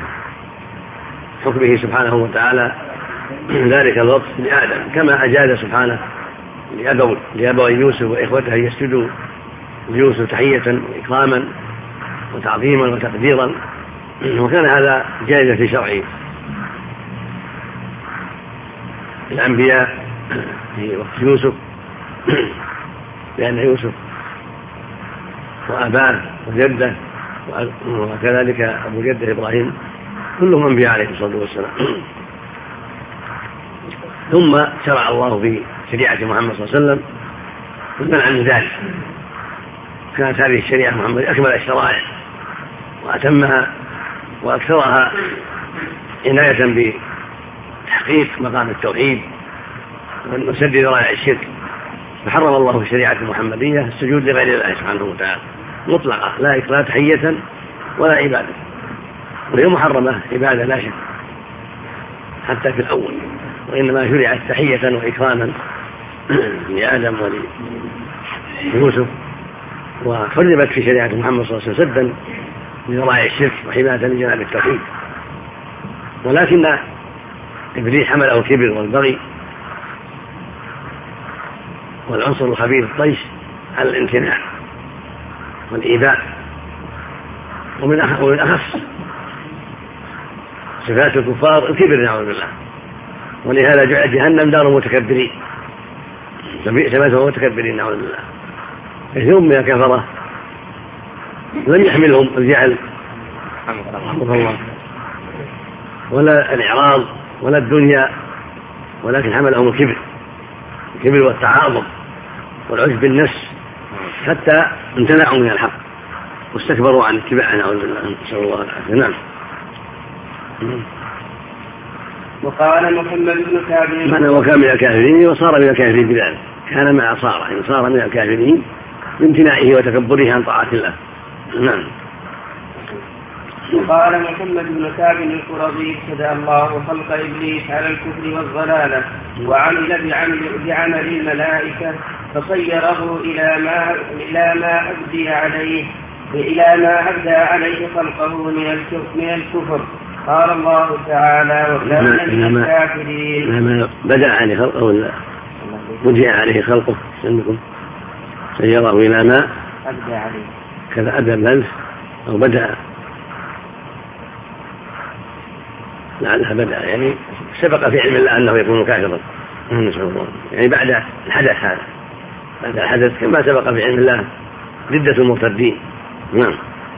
Speaker 2: حكمه سبحانه وتعالى ذلك الوقت لآدم، كما أجاز سبحانه لأبوي يوسف وإخوته أن يسجدوا ليوسف تحية وإكراما وتعظيما وتقديرا، وكان هذا جائزا في شرعه. الأنبياء في وقت يوسف، لأن يوسف وأباه وجده وكذلك أبو جده إبراهيم كلهم أنبياء عليه الصلاة والسلام. ثم شرع الله في شريعة محمد صلى الله عليه وسلم المنع من ذلك، كانت هذه الشريعة محمد أكمل الشرائع وأتمها وأكثرها عناية بتحقيق مقام التوحيد وسد ذرائع الشرك. فحرم الله في الشريعة المحمدية السجود لغير الله سبحانه وتعالى مطلقة، لا تحية ولا عبادة، وهي محرمة عبادة لا شك حتى في الأول، وإنما شرعت تحية وإكراما لآدم وليوسف، وحرمت في شريعة محمد صلى الله عليه وسلم سدا لذرائع الشرك وحماية لجناب التوحيد. ولكن إبليس حمله الكبر والبغي والعنصر الخبيث الطيش على الامتناع والإيذاء، ومن أخص صفات الكفار الكبر نعوذ بالله، ولهذا جعل جهنم دار متكبرين، فبئس مثوى المتكبرين نعوذ بالله. كثير من الكفرة لم يحملهم الجعل رحمه الله ولا الإعراض ولا الدنيا، ولكن حملهم الكبر والتعاظم والعجب بالنفس، حتى امتنعوا من الحق واستكبروا عن اتباعه نعوذ بالله، نسأل الله العافية. نعم.
Speaker 1: وقال محمد بن كعب
Speaker 2: معنى وكان من الكافرين وصار من الكافرين بذلك، كان مع صار من الكافرين بامتناعه وتكبره عن طاعة الله. نعم.
Speaker 1: وقال محمد بن كعب القرظي ابتدأ الله خلق إبليس على الكفر والضلالة وعمل بعمل الملائكة فصيره إلى ما أبدى عليه خلقه من الكفر. قال الله تعالى وكان من الكافرين.
Speaker 2: لما بدأ عليه خلقه ولا بدأ عليه خلقه سنكم سيره إلى ما
Speaker 1: أبدى عليه
Speaker 2: كذا أبدى بلف أو بدأ لعلها بدأ يعني سبق في علم الله أنه يكون كافرا يعني بعد الحدث هذا، بعد الحدث كما سبق في علم الله ردة المرتدين. نعم.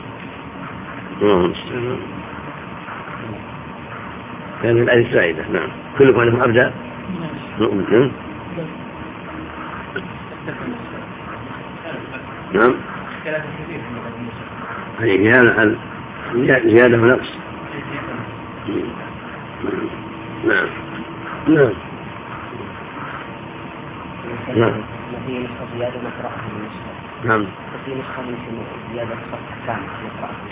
Speaker 2: كان من الآية السعيدة. نعم. كلكم أنهم أبدأ نعم. هذه زيادة ونقص. نعم. نعم. نعم.
Speaker 1: في نسخة زيادة نقرأها من نسخة.
Speaker 2: نعم.
Speaker 1: في نسخة من زيادة نسخة كامل نقرأها.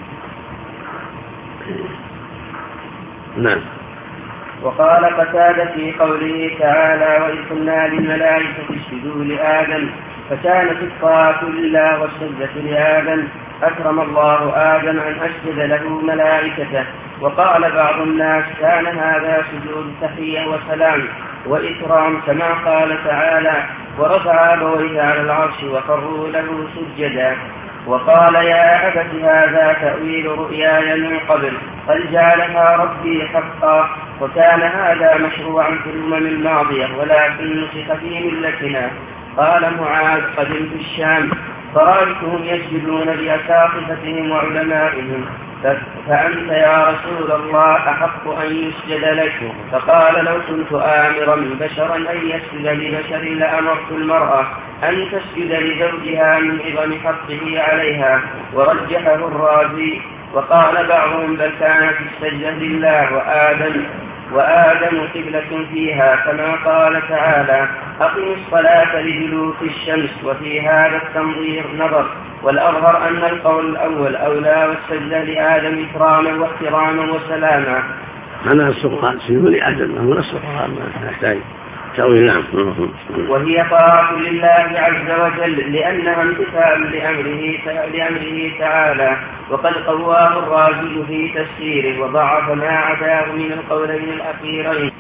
Speaker 2: نعم.
Speaker 1: وقال قتادة في قوله تعالى وإذ قلنا للملائكة اسجدوا لآدم فكانت الطاعة لله والسجدة لآدم أكرم الله آدم أن أسجد له ملائكته. وقال بعض الناس كان هذا سجود تحية وسلام وإكرام كما قال تعالى ورفع أبويه على العرش وخروا له سجدا. وقال يا أبت هذا تأويل رؤياي من قبل قد جعلها ربي حقا. وكان هذا مشروعا في الأمم الماضية ولكن نسخ في ملتنا. قال معاذ قدمت الشام فرأيتهم يسجدون لأساقفتهم وعلمائهم فأنت يا رسول الله أحق أن يسجد لك. فقال لو كنت آمرا بشرا أن يسجد لبشر لأمرت المرأة أن تسجد لزوجها من عظم حقه عليها. ورجحه الرازي. وقال بعضهم بل كانت السجدة لله وآدم قبلة فيها كما قال تعالى أقم الصلاة لدلوك الشمس. وفي هذا التنظير نظر، والأظهر أن القول الأول أولى والسجدة لآدم إكراما واحتراما وسلاما.
Speaker 2: أنا السقراء سجدوا لآدم هو السقراء ما يحتاج تأويل. نعم.
Speaker 1: وهي طاعة لله عز وجل لأنها امتثال لأمره تعالى. وقد قواه الرازي في تفسيره وضعف ما عداه من القولين الأخيرين.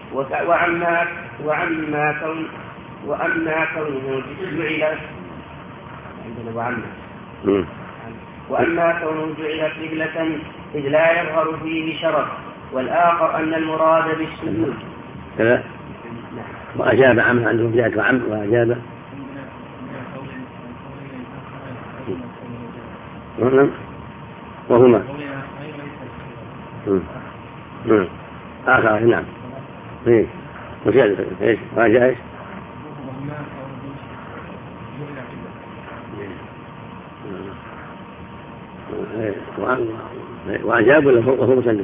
Speaker 1: وأما كونه جعل قبلة إذ لا يظهر فيه شرف. والآخر أن المراد بالسجود
Speaker 2: كذا. وأجاب عمه عنده جاءت وعم وأجاب وهما آخر. نعم. وزيادة إيش وأجاب إيش وأجاب وهو مسلم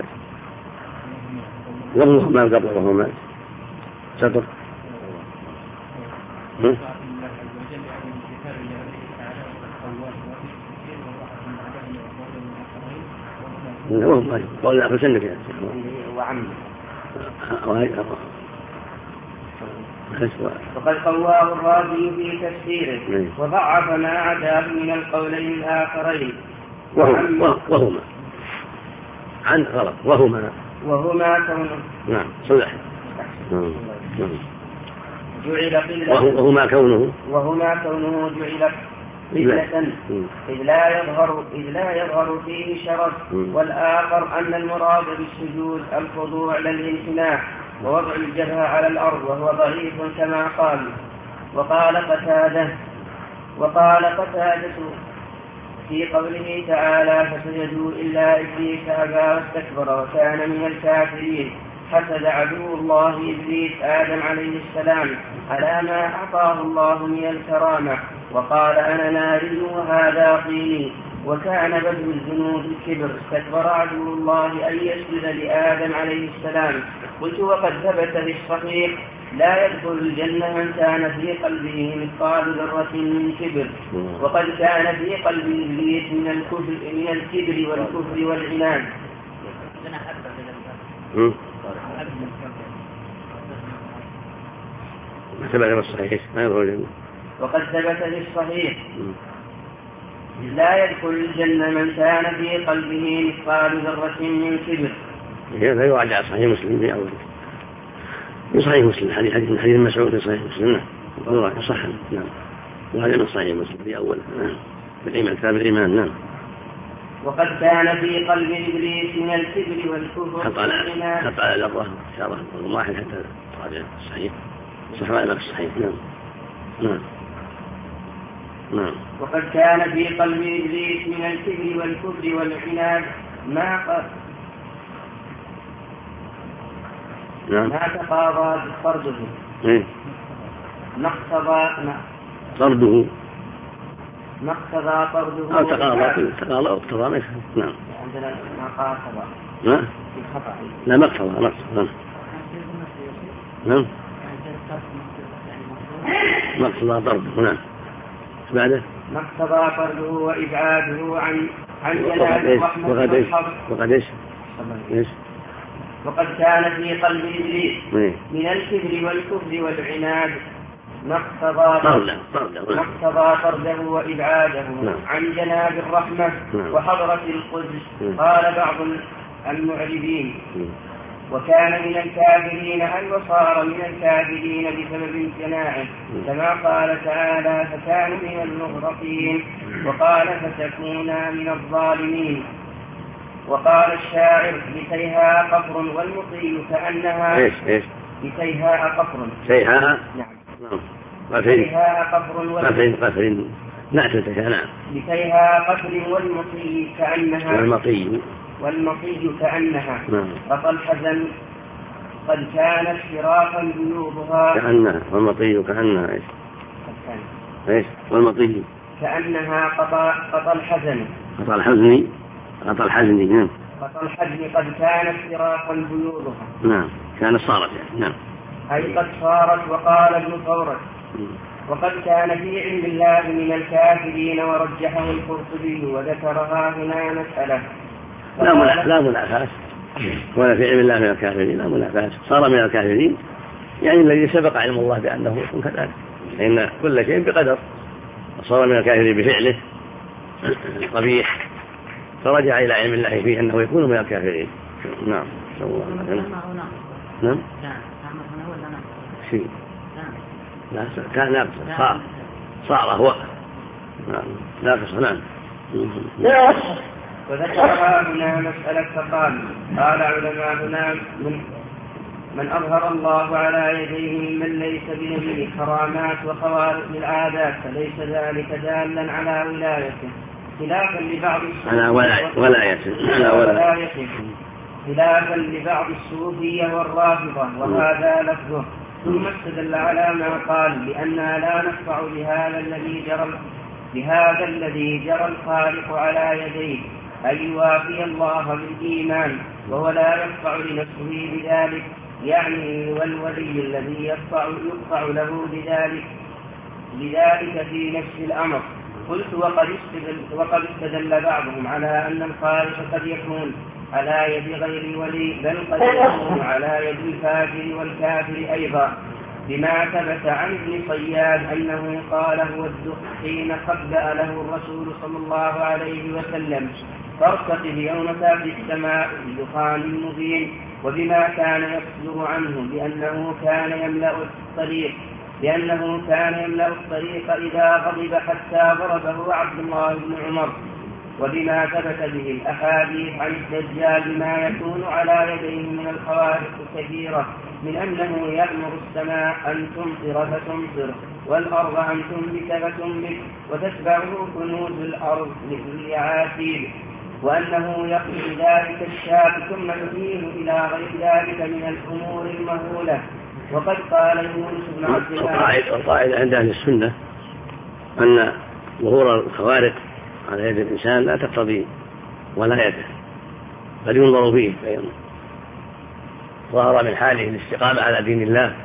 Speaker 2: قبل ما قبل وهو مات سطر قول لا فسنك يعني
Speaker 1: وعم وقد قواه الرازي في تفسيره وضعف ما عداه من القولين الآخرين
Speaker 2: وهما عن غلط وهما
Speaker 1: كونه
Speaker 2: نعم صلح
Speaker 1: جعل قلة وهما كونه جعل قلة إذ لا يظهر فيه شرف والآخر أن المراد بالسجود الخضوع للامتناع ووضع الجبهة على الأرض وهو ضعيف كما قال. وقال قتادة في قوله تعالى فسجدوا إلا إبليس أبى واستكبر وكان من الكافرين حسد عدو الله إبليس آدم عليه السلام على ما أعطاه الله من الكرامة وقال أنا ناري وهذا طيني وكان بذل الذنوب الكبر استكبر عدو الله أن يسجد لآدم عليه السلام. قلت وقد ثبت في الصحيح لا يدخل الجنة من كان في قلبه مثقال ذرة من كبر وقد كان في قلب إبليس من الكبر والكفر والعناد. وقد ثبت في الصحيح لا يدخل الجنة من كان في قلبه مثقال ذرة من كبر.
Speaker 2: هذا يوعد على صحيح مسلم في أول في صحيح مسلم حديث مسعود في صحيح مسلم نعم صح نعم وهذا من صحيح مسلم في أول نعم بالإيمان كتاب الإيمان نعم.
Speaker 1: وقد كان في قلب إبليس من الكبر والكفر
Speaker 2: حط على لفظه إن شاء الله واحد حتى تراجع الصحيح صح ولا الصحيح نعم.
Speaker 1: وقد كان في قلب إبليس من الكبر والكفر والعناد ما تقاضى فرده ما اقتضى طرده
Speaker 2: أو تقاضى اقتضى نعم
Speaker 1: عندنا ما قاطبة
Speaker 2: لا ما اقتضى نعم ما اقتضى طرده نعم بعده
Speaker 1: ما اقتضى طرده وإبعاده عن جلال الرحمة
Speaker 2: وقد
Speaker 1: وقد كان في قلب إبليس من الكبر والكفر والعناد ما اقتضى طرده وإبعاده عن جناب الرحمة وحضرة القدس. قال بعض المعربين وكان من الكافرين أي وصار من الكافرين بسبب امتناعه كما قال تعالى فكانوا من المغرقين وقال فتكونا من الظالمين. وقال الشاعر لسيها قفر والمطي كأنها لسيها قفر لسيها قفر والمطي كأنها قطى الحزن قد كانت فراقا جيوبها
Speaker 2: كأنها والمطي كأنها والمطي كأنها
Speaker 1: قطى الحزن قد كانت فراقا جيوبها
Speaker 2: نعم كانت صارت نعم
Speaker 1: أي قد صارت. وقال ابن ثورة وقد كان في علم الله من الكافرين ورجحه القرطبي وذكرها هنا مسألة
Speaker 2: لا منافاة ولا في علم الله من الكافرين لا منافاة صار من الكافرين يعني الذي سبق علم الله بأنه يكون كذلك لأن كل شيء بقدر صار من الكافرين بفعله قبيح فرجع إلى علم الله فيه أنه يكون من الكافرين نعم نعم لا كان ناقص صار هو ناقص نعم.
Speaker 1: وذكرها هنا مسألة فقال علماء هنا من أظهر الله على يديه ممن ليس بنبي كرامات وخوارق العادات فليس ذلك دالا على ولايته خلافا لبعض الصوفية والرافضة وهذا لفظه. ثم استدل على ما قال لأننا لا نشفع بهذا الذي بهذا الذي جرى الخالق على يديه أن يوافي الله بالإيمان، وهو لا يقطع لنفسه بذلك، يعني والولي الذي يقطع له بذلك في نفس الأمر. قلت وقد استدل بعضهم على أن الخالق قد يكون على يد غير ولي، بل قد يكون على يد الفاجر والكافر أيضا، بما ثبت عن ابن صياد أنه قال هو الدخ حين خبأ له الرسول صلى الله عليه وسلم: فارتقب يوم تأتي السماء بدخان مبين، وبما كان يصدر عنه بأنه كان يملأ الطريق إذا غضب حتى ضربه عبد الله بن عمر، وبما ثبت به الأحاديث عن الدجال بما يكون على يديه من الخوارق كثيرة، من أنه يأمر السماء أن تمطر فتمطر، والأرض أن تنبت فتنبت، وتتبعه كنوز الأرض لليعاسير، وأنه يقضي ذلك الشاب ثم يميل إلى غير ذلك من الأمور المهولة. وقد قال يونس بن عبد الله:
Speaker 2: القاعدة عند أهل السنة أن ظهور الخوارق على يد الإنسان لا تقتضي ولا يده، بل ينظر فيه، فإن ظهر من حاله الاستقامة على دين الله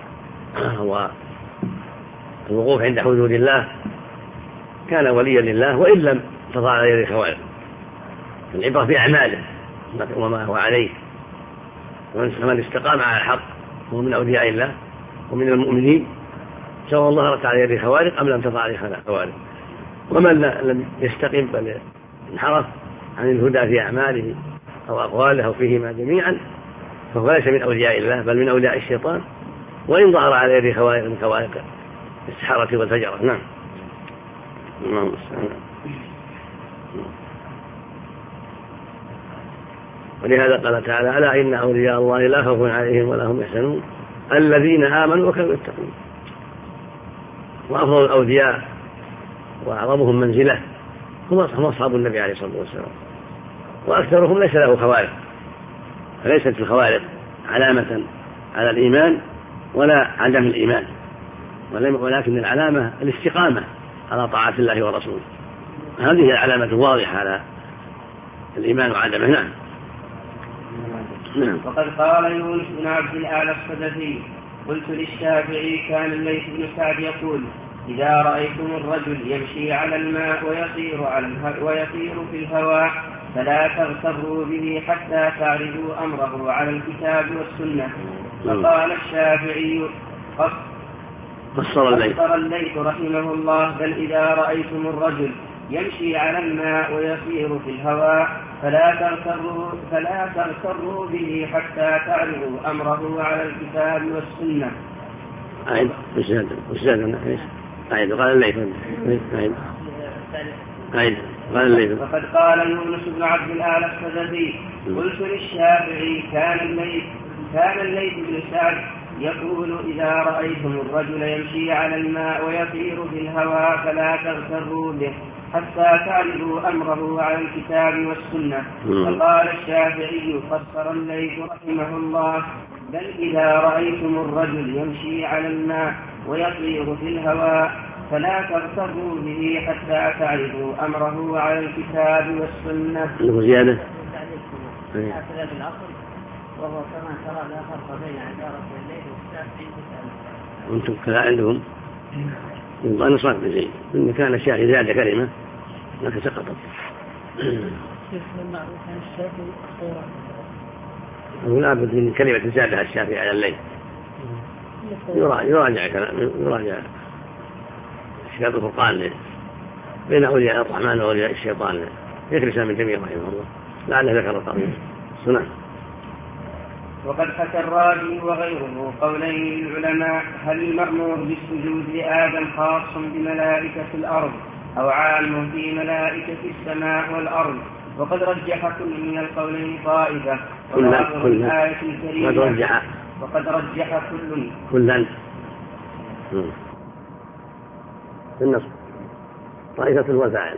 Speaker 2: والوقوف عند حدود الله كان وليا لله، وإن لم تضع على يد الخوارق. العبرة في أعماله وما هو عليه، ومن استقام على الحق هو من أولياء الله ومن المؤمنين، سواء ظهرت على يد خوارق أم لم تضع عليه خوارق. ومن لم يستقم بل انحرف عن الهدى في أعماله أو أقواله أو فيهما جميعا فهو ليس من أولياء الله بل من أولياء الشيطان، وإن ظهر على يد خوارق من خوارق السحرة والفجرة. نعم. ولهذا قال تعالى: ألا إن أولياء الله لا خوف عليهم ولا هم يحزنون الذين آمنوا وكانوا يتقون. وأفضل الأولياء وأعظمهم منزلة هم أصحاب النبي عليه الصلاة والسلام، وأكثرهم ليس له خوارق، فليست الخوارق علامة على الإيمان ولا عدم الإيمان، ولكن العلامة الاستقامة على طاعة الله ورسوله، هذه العلامة الواضحة على الإيمان وعدمه. نعم.
Speaker 1: وقد قال يونس بن عبد الأعلى الصدفي: قلت للشافعي: كان الليث بن سعد يقول: إذا رأيتم الرجل يمشي على الماء ويطير في الهواء فلا تغتروا به حتى تعرضوا أمره على الكتاب والسنة. فقال الشافعي:
Speaker 2: فسر
Speaker 1: الليث رحمه الله: بل إذا رأيتم الرجل يمشي على الماء ويطير في الهواء فلا تغتروا به حتى تعرضوا أمره على الكتاب والسنة.
Speaker 2: قال الليث.
Speaker 1: وقد قال يونس بن عبد الأعلى الصدفي: قلت للشافعي: كان الليث بن سعد يقول: إذا رأيتم الرجل يمشي على الماء ويطير في الهواء فلا تغتروا به حتى تعرضوا أمره على الكتاب والسنة. فقال الشافعي: فسر الليث رحمه الله: بل إذا رأيتم الرجل يمشي على الماء ويطير في الهواء فلا تغتروا به حتى تعرضوا أمره على الكتاب والسنة.
Speaker 2: زيادة.
Speaker 4: وهو كما ترى لا فرق بين عبارة الليل والشافعي والسلام.
Speaker 2: وانتم كذا عندهم يبقى نصرف بزيد إن كان الشافعي زاد كلمة لكن سقطت. ولا بد من كلمة زادها الشافعي على الليل. يراجع شهادة الفرقان بين أولياء الرحمن وأولياء الشيطان يخرج من جميع رحمه الله لعله ذكر القرآن. سنة.
Speaker 1: وقد حكى الرازي وغيره قولين للعلماء: هل المأمور بالسجود لآدم خاص بملائكة الأرض أو عام في ملائكة السماء والأرض؟ وقد رجح كل من القولين طائفة، وظاهر الآية الكريمة وقد رجح
Speaker 2: كلا في النص طائفة وفاعل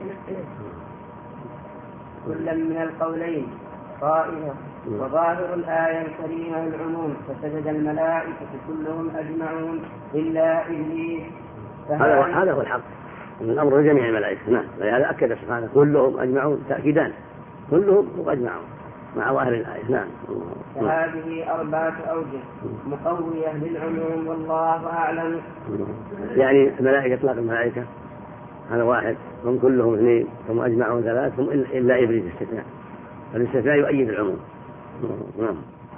Speaker 1: كلا من القولين طائفة، وظاهر الآية الكريمة العموم، فسجد الملائكة كلهم أجمعون إلا إبليس.
Speaker 2: هذا هو الحق، من الأمر لجميع الملائكة. نعم، ولهذا أكد سبحانه كلهم أجمعون، تأكيدان كلهم وأجمعون مع ظاهر الآية. نعم.
Speaker 1: فهذه 4 أوجه مقوية للعموم والله أعلم.
Speaker 2: يعني الملائكة إطلاق الملائكة هذا واحد، هم كلهم 2، ثم أجمعون 3، ثم إلا إبليس استثناء، فالاستثناء يؤيد العموم. نعم.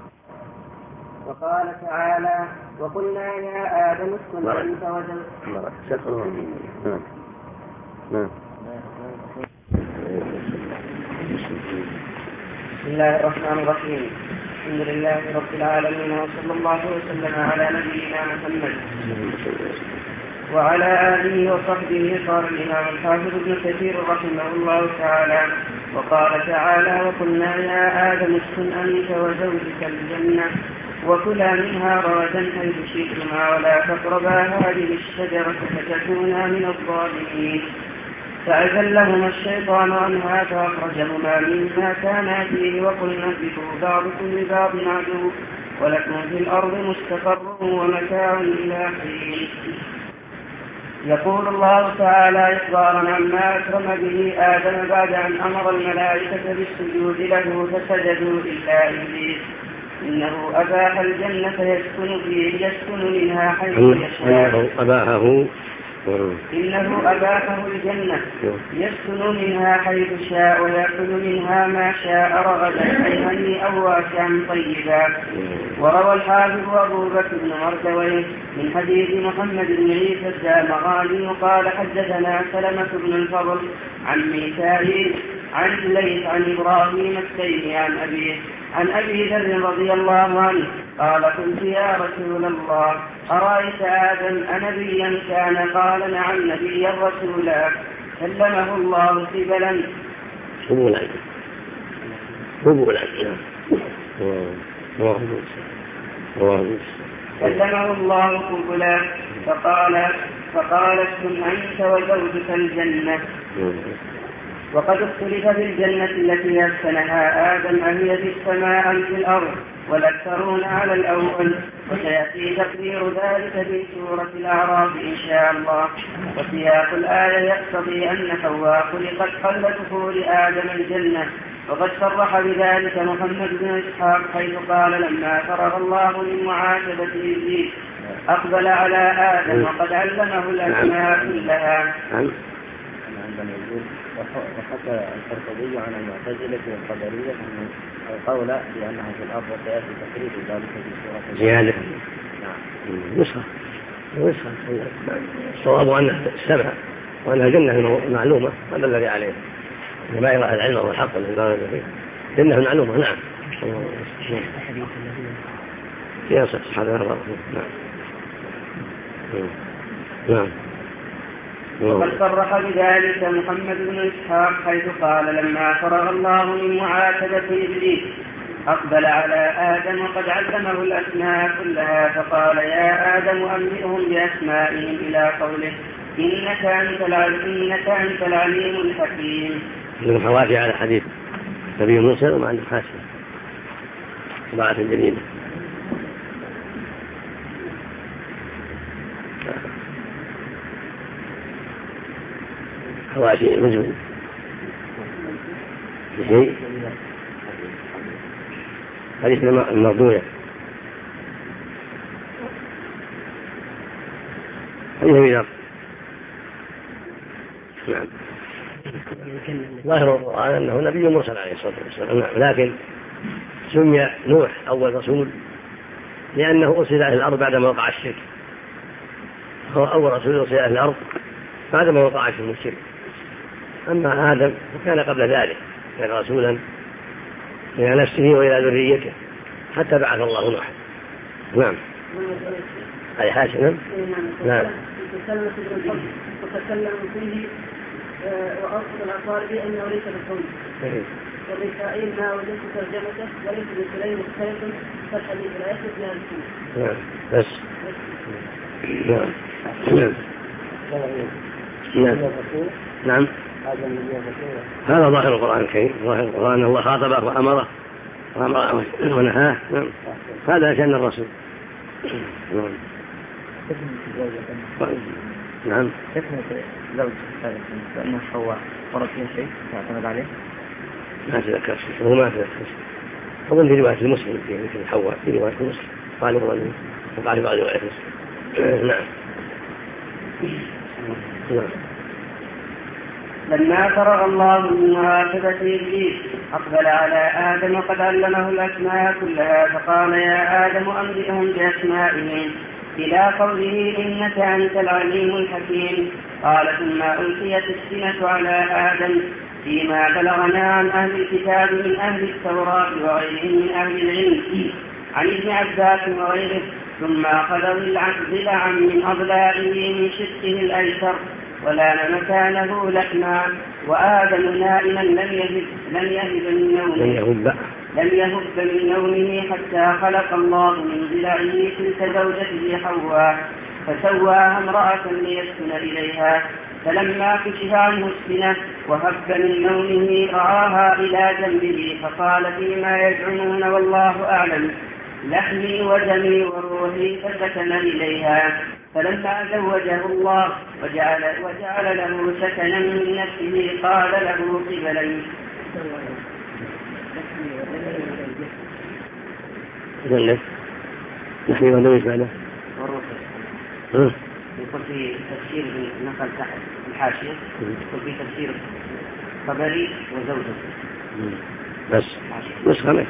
Speaker 1: وقال تعالى وقلنا يا آدم اسكن أنت وزوجك.
Speaker 2: نعم.
Speaker 1: بسم الله الرحمن الرحيم. الحمد لله رب العالمين، وصلى الله وسلم على نبينا محمد وعلى آله وصحبه. قال الإمام الحافظ ابن كثير رحمه الله تعالى وقال تعالى وقلنا يا آدم اسكن أنت وزوجك الجنة وكلا منها رغدا حيث شئتما ولا تقربا هذه الشجرة فتكونا من الظالمين. فأزلهما الشيطان عنها فأخرجهما مما كانا فيه وقلنا اهبطوا بعضكم لبعض عدو ولكم في الأرض مستقر ومتاع إلى حين. يقول الله تعالى إخبارا عما أكرم به آدم بعد أن أمر الملائكة بالسجود له فسجدوا إلا إبليس إنه أباح الجنة يسكن منها حيث يشاء. إنه أباحه الجنة يسكن منها حيث شاء ويأكل منها ما شاء رغدا أي هنيئا واسعا طيبا. وروى الحافظ أبو بكر بن مردويه من حديث محمد بن عيسى الدامغاني قال حدثنا سلمة بن الفضل عن ميكائيل عن الليث عن إبراهيم التيمي عن أبي ذر رضي الله عنه قال قلت يا رسول الله أرأيت آدم أنبيا كان؟ قال نعم نبيا رسولا كلمه الله قبلا. كلمه الله قبلا فقال اسكن أنت وزوجك الجنة. وقد اختلف في الجنة التي أسكنها آدم أهي في السماء أم في الأرض والأكثرون على الأول، وسيأتي تقدير ذلك في سورة الأعراف إن شاء الله. وسياق الآية يقتضي أن حواء خلقت قبل دخول آدم الجنة، وقد صرح بذلك محمد بن إسحاق حيث قال لما فرغ الله من معاتبة إبليس أقبل على آدم وقد علمه الأسماء كلها.
Speaker 3: وحكى القرطبي عن المعتزلة والقدرية أن القول بأنها في الأرض وسيأتي تقرير ذلك في سورة
Speaker 2: زيادة. نسخة الصواب أنها السماء وأنها جنة معلومة، هذا الذي عليه ما يرى العلم هو الحق جنة معلومة. نعم. يصح هذا الرب. نعم.
Speaker 1: وقد صرح بذلك محمد بن إسحاق حيث قال لما فرغ الله من معاتبة إبليس أقبل على آدم وقد علمه الأسماء كلها فقال يا آدم أنبئهم بأسمائهم إلى قوله إنك أنت العليم الحكيم.
Speaker 2: من حوافي على حديث نبي موسى وما عنده حاسة طبعة جديدة. حواشي مجمل شيء حديث المرضوية حديث بذر. نعم. ظاهر القرآن أنه نبي مرسل عليه الصلاة والسلام، لكن سمي نوح أول رسول لأنه أرسل إلى الأرض بعدما وقع الشرك، هو أول رسول أرسل إلى الأرض بعدما وقع الشرك. أما آدم فكان قبل ذلك، كان رسولا إلى نفسه وإلى ذريته حتى بعث الله نوح. نعم. أي حاشا. نعم.
Speaker 4: وتكلم فيه وأصل الأطفال بأنه ليس بالقول والميكائيل ما وجدت ترجمته وليس بسليم مختلف فالحديث لا يثبت بها السنة.
Speaker 2: نعم. بس. نعم. نعم. هذا ظاهر القرآن الكريم، ظاهر القرآن الله خاطبه وأمره ونهاه. نعم. هذا شأن الرسول. نعم.
Speaker 3: فتنة زوج الثالث لأنه حواء ورد فيها شيء تعتمد عليه؟
Speaker 2: ما أتذكر شيء، هو ما أتذكر شيء. أظن في رواية المسلم في مثل حواء، في رواية المسلم قال الرجل وقال بعض رواية المسلم. نعم. نعم.
Speaker 1: لما فرغ الله من مراقبة إبليس أقبل على آدم وقد علمه الأسماء كلها فقال يا آدم أنبئهم بأسمائهم إلى قوله إنك أنت العليم الحكيم. قال ثم ألقيت السنة على آدم فيما بلغنا عن أهل الكتاب من أهل التوراة وغيرهم من أهل العلم عن ابن عباس وغيره ثم أخذ ضلعا من أضلاعه من شقه الأيسر ولان مكانه لحما وآدم نائما لم يهب من نومه حتى خلق الله من ضلعه تلك زوجته حواء فسواها امرأة ليسكن إليها فلما كشف عنه السنة وهب من نومه رآها إلى جنبه فقال فيما يزعمون والله أعلم لحمي ودمي وروحي فسكن إليها فلما زوجه الله وجعل له سكنا من نفسه قال له قبلا
Speaker 2: لحمي ودمي فعله
Speaker 1: يقول في تفسير نقل تحت الحاشية يقول في تفسير خبري وزوجه
Speaker 2: بس نسخة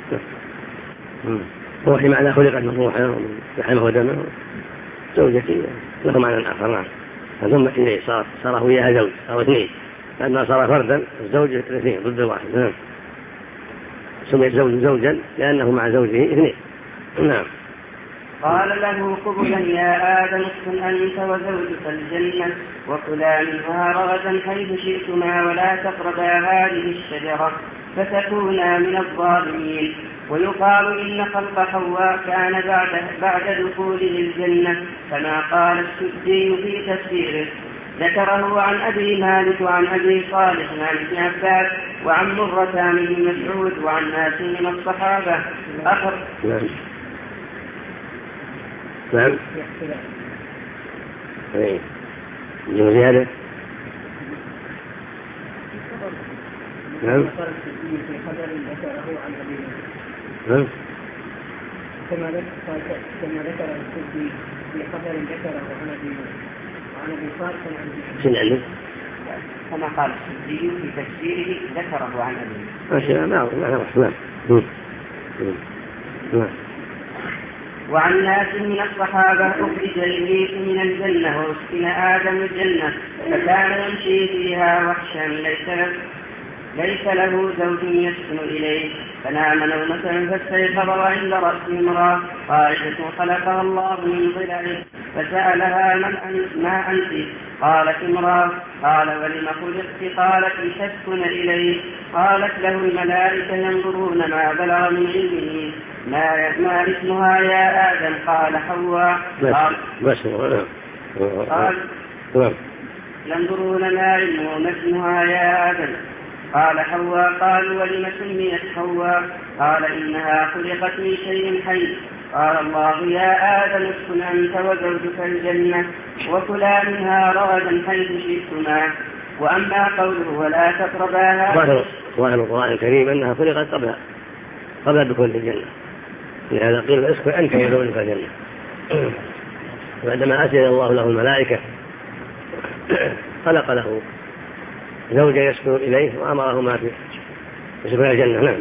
Speaker 2: روحي معنى خلقت من روحه لحمه ودمه زوجتي له معنى آخر. نعم. فضمت إليه صار وياها زوج أو اثنين لأنها صار فردا الزوج اثنين ضد واحد. نعم. سمي الزوج زوجا لأنه مع زوجه اثنين. نعم.
Speaker 1: قال له قبلا يا آدم اسكن أنت وزوجك الجنة وكلا منها رغدا حيث شئتما ولا تقربا هذه الشجرة فتكونا من الظالمين. ويقال إن خلق حواء كان بعد دخوله الجنة كما قال السدي في تفسيره. ذكره عن أبي مالك وعن أبي صالح عن ابن عباس وعن مرة بن مسعود وعن ناس من الصحابة آخر.
Speaker 2: نعم. زيادة. نعم.
Speaker 4: كما ذكر السدي في خبر ذكره عن أبي صالح عن
Speaker 2: أبي.
Speaker 1: كما قال السدي في تفسيره ذكره عن أبي.
Speaker 2: نعم.
Speaker 1: وعن ناس من الصحابة أخرج إبليس من الجنة وأسكن آدم الجنة فكان يمشي فيها وحشا ليس له زوج يسكن إليه فنام نومة فاستيقظ عند رأس امرأة قائدة خلقها الله من ضلعه فسألها ما أنت؟ قالت امرأة. قال ولم خلقت؟ قالت لتسكن إليه. قالت له الملائكة ينظرون ما بلغ من علمه ما اسمها يا آدم؟ قال حواء. قال ينظرون ما علمه ما اسمها يا آدم؟ قال حواء. قالوا ولم سميت حواء؟ قال إنها خلقت من شيء حي. قال الله يا آدم اسكن أنت وزوجك الجنة وكلا منها رغدا حيث شئتما. وأما قوله ولا تقربا هذه
Speaker 2: ظاهر القرآن الكريم أنها خلقت قبل دخول الجنة لهذا قيل اسكن أنت وزوجك الجنة. وعندما أسأل الله له الملائكة خلق له زوجا يسكن إليه وأمره ما في يسكن الجنة. نعم.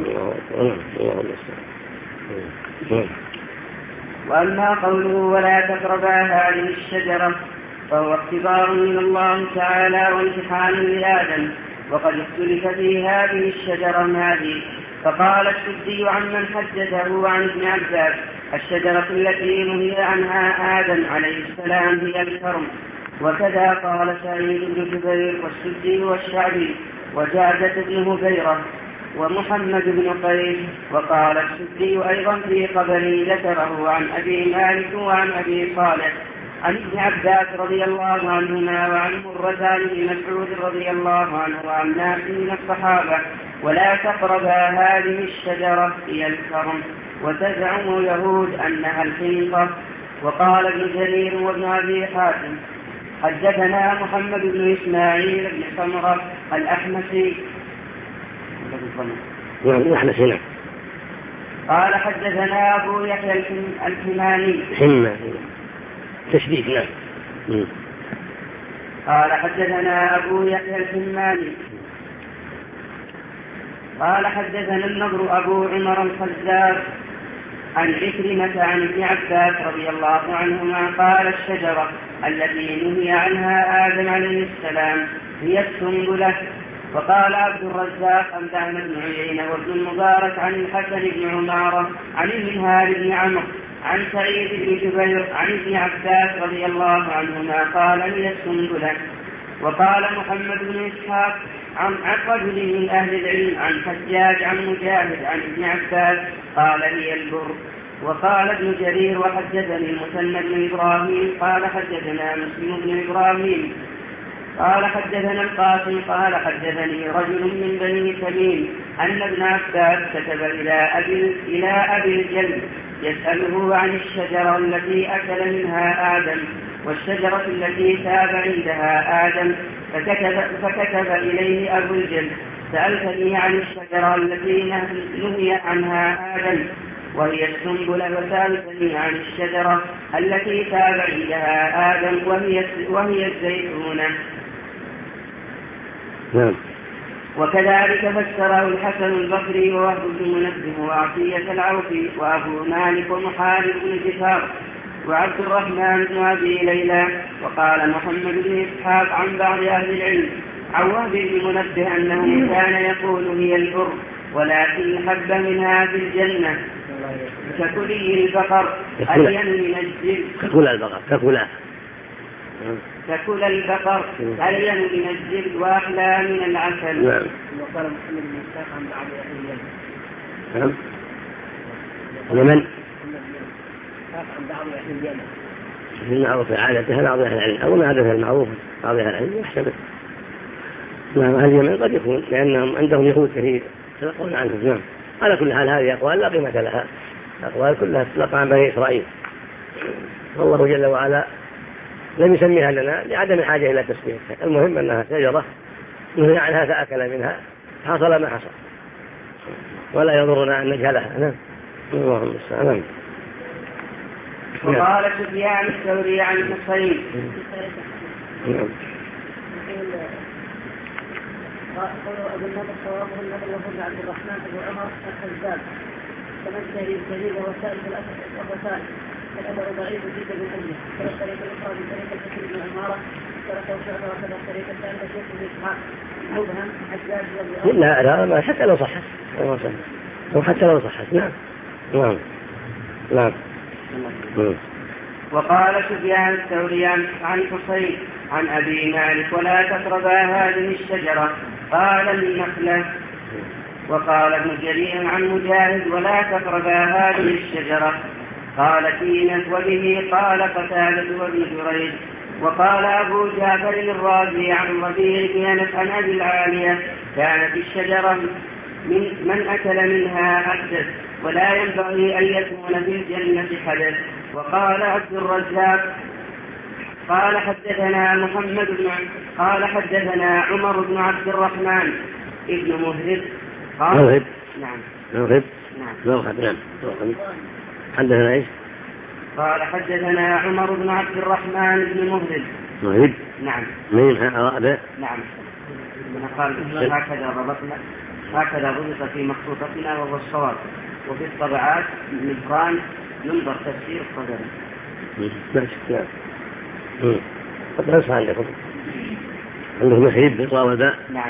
Speaker 1: وأما قوله ولا تقربا هذه الشجرة فهو اختبار من الله تعالى وامتحان لآدم وقد اختلف في هذه الشجرة هذه. فقال السدي عمن حدثه عن ابن عباس الشجرة التي نهي عنها آدم عليه السلام هي الكرم. وكذا قال سعيد بن جبير والسدي والشعبي وجادة بن هبيرة ومحمد بن قيس. وقال السدي أيضا في خبر ذكره عن أبي مالك وعن أبي صالح عن ابن عباس رضي الله عنهما وعن مرة بن مسعود رضي الله عنه وعن ناس من الصحابة ولا تقربا هذه الشجرة هي الكرم. وتزعم يهود أنها الحنطة. وقال ابن جرير وابن أبي حاتم حدثنا محمد بن إسماعيل بن سمرة الأحمسي قال حدثنا أبو يحيى الحماني
Speaker 2: تشديد. نعم.
Speaker 1: قال حدثنا أبو يحيى الحماني قال حدثنا النضر أبو عمر الخزاز عن عكرمة عن ابن عباس رضي الله عنهما قال الشجرة التي نهي عنها آدم عليه السلام هي السنبلة. وقال عبد الرزاق أنبأنا بن عيينة وابن المبارك عن الحسن بن عمارة عن المنهال بن عمرو عن سعيد بن جبير عن ابن عباس رضي الله عنهما قال هي السنبلة. وقال محمد بن إسحاق عن رجل من أهل العلم عن حجاج عن مجاهد عن ابن عباس قال هي البر. وقال ابن جرير وحدثني المثنى بن إبراهيم قال حدثنا مسلم بن إبراهيم قال حدثنا القاسم قال حدثني رجل من بني تميم أن ابن عباس كتب إلى أبي الجلد يسأله عن الشجرة التي أكل منها آدم والشجرة التي تاب عندها آدم فكتب إليه أبو الجلد سألتني عن الشجرة التي نهي عنها آدم وهي السنبلة وسألتني عن الشجرة التي تاب عندها آدم وهي الزيتونة. وكذلك فسره الحسن البصري ووهب بن منبه وعطية العوفي وأبو مالك ومحارب بن جفار وعبد الرحمن بن أبي ليلى. وقال محمد بن إسحاق عن بعض أهل العلم عن وهب بن منبه أنه كان يقول هي البر ولكن حب منها في الجنة ككلي البقر ألين من الجلد تأكل البقر ألين من الجلد وأحلى من العسل.
Speaker 4: وقال محمد بن إسحاق عن بعض أهل اليمن عن بعض أهل اليمن
Speaker 2: المعروف عادتها بعض أهل العلم أو ما عادتها المعروف بعض أهل العلم يحتمل. نعم. أهل اليمن قد يكون لأنهم عندهم يهود كثير يتلقون عنهم. نعم. على كل حال هذه أقوال لا قيمة لها، أقوال كلها تتلقى عن بني إسرائيل. والله جل وعلا لم يسميها لنا لعدم الحاجة إلى تسميتها. المهم أنها شجرة نهي عنها فأكل منها حصل ما حصل ولا يضرنا أن نجهلها. نعم. اللهم السلام.
Speaker 1: وقال سفيان الثوري عن الحصين
Speaker 4: قالوا أبو النضر صوابه النضر وهو عبد الرحمن أبو عمر الخزاز تمثل الجليل ووسائل الأسفل الأمر ضعيف جدا من أجله كما الطريقة الأخرى من طريقة الحسن بن عمارة تركه شعبة وكذا الطريقة الثالثة شيخ بن إسحاق مبهم حجاج
Speaker 2: لا حتى لو صحت وحتى لو صحت. نعم. نعم. نعم.
Speaker 1: وقال سفيان الثوري عن حصين عن أبي مالك ولا تقربا هذه الشجرة قال النخلة. وقال ابن جرير عن مجاهد ولا تقربا هذه الشجرة قال تينة وبه قال قتادة وابن جريج. وقال أبو جعفر الرازي عن ربيع بن أنس عن أبي العالية كانت الشجرة من أكل منها أحدث ولا ينبغي أن يكون في الجنة حدث. وقال عبد الرزاق قال حدثنا قال حدثنا عمر بن عبد الرحمن ابن مهرب قال
Speaker 2: حدثنا ايش؟
Speaker 1: قال حدثنا عمر بن عبد الرحمن بن مهرب. نعم.
Speaker 2: مين هذا؟
Speaker 1: نعم. قال هكذا ضبط في مخطوطتنا وهو الصواب وفي الطبعات نبقان ننظر تفسير الصدري.
Speaker 2: ماشي. قد نصح عندكم محيب بالصواب.
Speaker 1: نعم.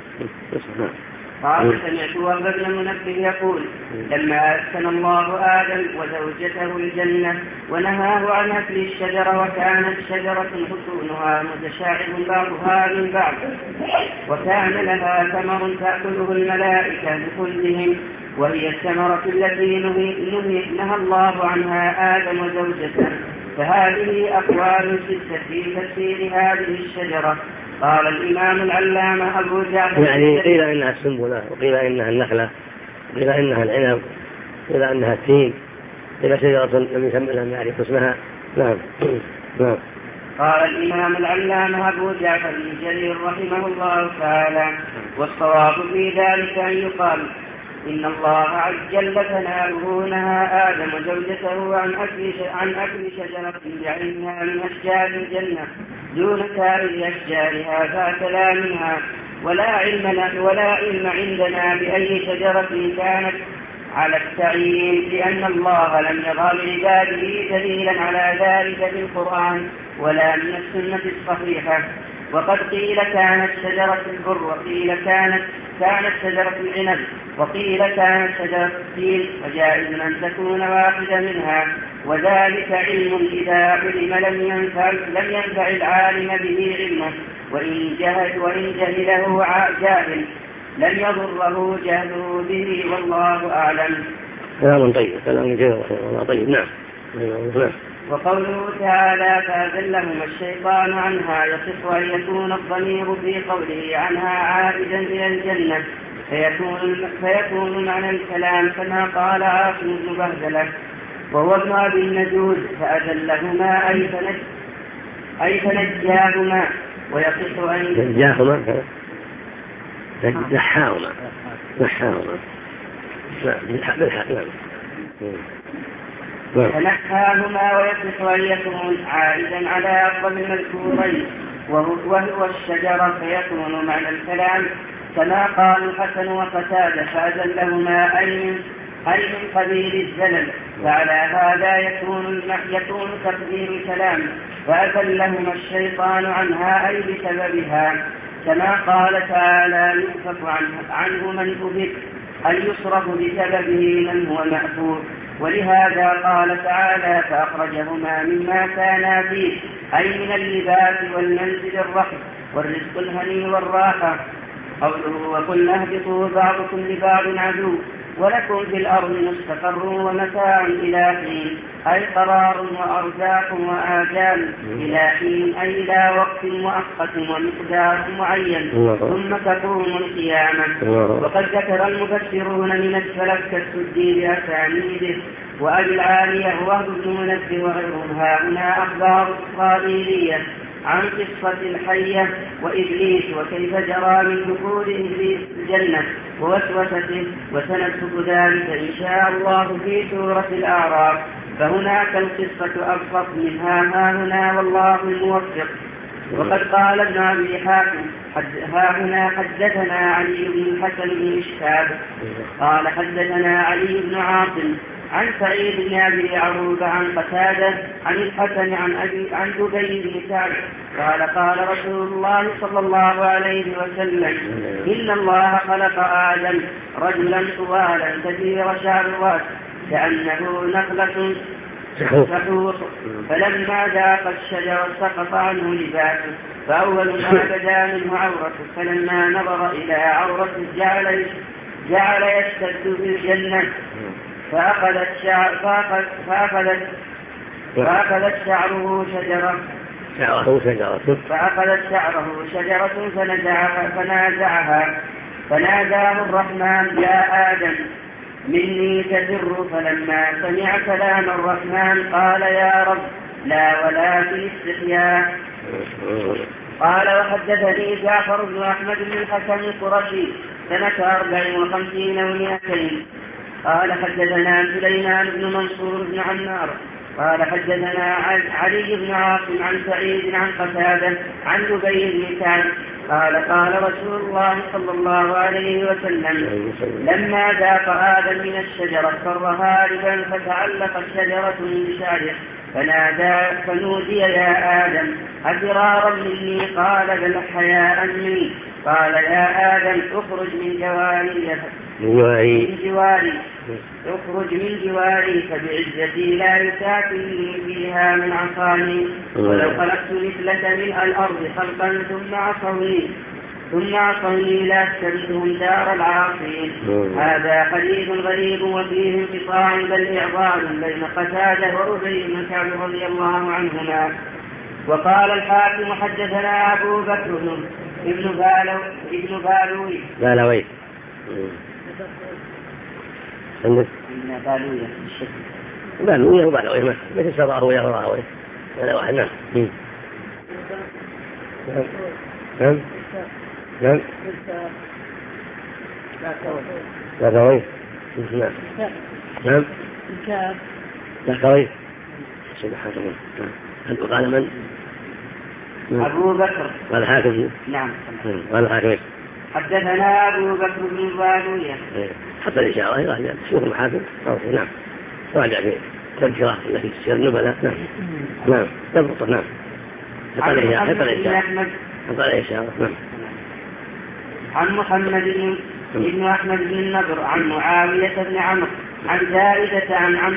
Speaker 1: قال سمعت وهب بن منبه يقول لما أسكن الله آدم وزوجته الجنة ونهاه عن أكل الشجرة وكانت شجرة حصونها متشاعب بعضها من بعض وكان لها ثمر تأكله الملائكة بكلهم وهي الثمرة التي نهى الله عنها آدم وزوجته. فهذه أقوال ستة في تفسير هذه الشجرة. قال الإمام العلامة أبو جعفر
Speaker 2: يعني قيل إنها السنبلة وقيل إنها النخلة وقيل إنها العنب وقيل إنها التين قيل شجرة لم يسمى لم يعرف اسمها. نعم.
Speaker 1: قال الإمام العلامة أبو جعفر بن جرير رحمه الله تعالى: والصواب في ذلك أن يقال إن الله عز جل ثناؤه نهى آدم وزوجته عن أكل شجرة بعينها من أشجار الجنة دون سائر أشجارها فأكلا منها، ولا علم عندنا بأي شجرة كانت على التعيين، لأن الله لم يضع لعباده دليلا على ذلك في القرآن ولا من السنة الصحيحة. وقد قيل كانت شجرة البر، وقيل كانت شجرة العنب، وقيل كانت شجرة التين، وجائز أن تكون واحدة منها، وذلك علم إذا علم لم ينفع العالم به علمه، وإن جهله جاهل لم يضره جهله به، والله أعلم.
Speaker 2: كلام طيب، كلام جيد، طيب. نعم.
Speaker 1: وقوله تعالى: فأزلهما الشيطان عنها، يصح أن يكون الضمير في قوله عنها عائدا إلى الجنة، فيكون معنى الكلام كما قال عاصم بن بهدلة وهو ابن أبي النجود: فأزلهما أي فنجاهما. ويصح أن
Speaker 2: نحاهما
Speaker 1: فنحاهما. ويصح أن يكون عائدا على أفضل المذكورين وهو الشجرة، فيكون معنى الكلام كما قال الحسن وقتادة: فأزلهما أي من قبيل الزلل. فعلى هذا يكون تقدير الكلام: فأزلهما الشيطان عنها أي بسببها، كما قال تعالى: يؤفك عنه من أفك، أي يصرف بسببه من هو مأفوك. ولهذا قال تعالى: فأخرجهما مما كانا فيه، أي من اللباس والمنزل الرحم والرزق الهني والراحة. قوله: وقلنا اهبطوا بعضكم لبعض عدو ولكم في الأرض مستقر ومتاع إلى حين، أي قرار وأرزاق وآجال إلى حين، أي إلى وقت مؤقت ومقدار معين، ثم تقوم القيامة. وقد ذكر المفسرون من السلف كالسدي بأسانيده وأبي العالية ووهب بن منبه وغيرهم هنا أخبار إسرائيلية عن قصة الحية وإبليس وكيف جرى من دخول إبليس الجنة ووسوسته، وسنذكر ذلك إن شاء الله في سورة الأعراف، فهناك القصة أبسط منها هنا والله الموفق. وقد قال ابن أبي حاتم: هنا حدثنا علي بن الحسن بن إشهاب قال حدثنا علي بن عاصم عن سعيد بن أبي عروبة عن قتادة عن الحسن عن دبي بن كعب قال: قال رسول الله صلى الله عليه وسلم: إن الله خلق آدم رجلا طوالا كثير شعر الرأس كأنه نخلة سحوق، فلما ذاق الشجر سقط عنه لباسه، فأول ما بدا منه عورته، فلما نظر إلى عورته جعل يشتد في الجنة، فأخذت شعره شجرة فنازعها، فناداه الرحمن: يا آدم مني تفر. فلما سمع كلام الرحمن قال: يا رب لا ولا في استحياء. قال: وحدثني جعفر بن أحمد بن الحسن القرشي سنة 54 و200. قال: حدثنا سليمان بن منصور بن عمار قال: حدثنا علي بن عاصم عن سعيد عن قتادة عن دبي بن كعب قال: قال رسول الله صلى الله عليه وسلم: لما ذاق آدم من الشجرة فر هاربا، فتعلق الشجرة من شعره، فنودي: يا آدم أفرارا مني؟ قال: بل حياء مني. قال: يا آدم اخرج من جواري فبعزتي لا يساكنني فيها من عصاني، ولو خلقت مثلك من الأرض خلقا ثم عصوني لأسكنتهم دار العاصين. هذا حديث غريب وفيه انقطاع بل إعضال بين قتادة وأبي بن كعب رضي الله عنهما. وقال الحاكم: حدثنا أبو بكر ابن بالوي
Speaker 2: بالوية وبالوية مثل سراء ويا راوي هذا واحد. نعم. نعم نعم لا كوي نعم نعم لا كوي سبحان الله. قال من؟
Speaker 1: أبو بكر
Speaker 2: قال حاكم.
Speaker 1: نعم
Speaker 2: قال حاكم
Speaker 1: حدثنا أبو بكر بن الضالوية
Speaker 2: حتى الإشارة إلى شوف المحاكم. نعم راجع في تذكرة التي تسير النبلة. نعم نعم تضبط. نعم حتى الإشارة. نعم
Speaker 1: عن محمد بن أحمد بن النضر عن معاوية بن عمرو عن زائدة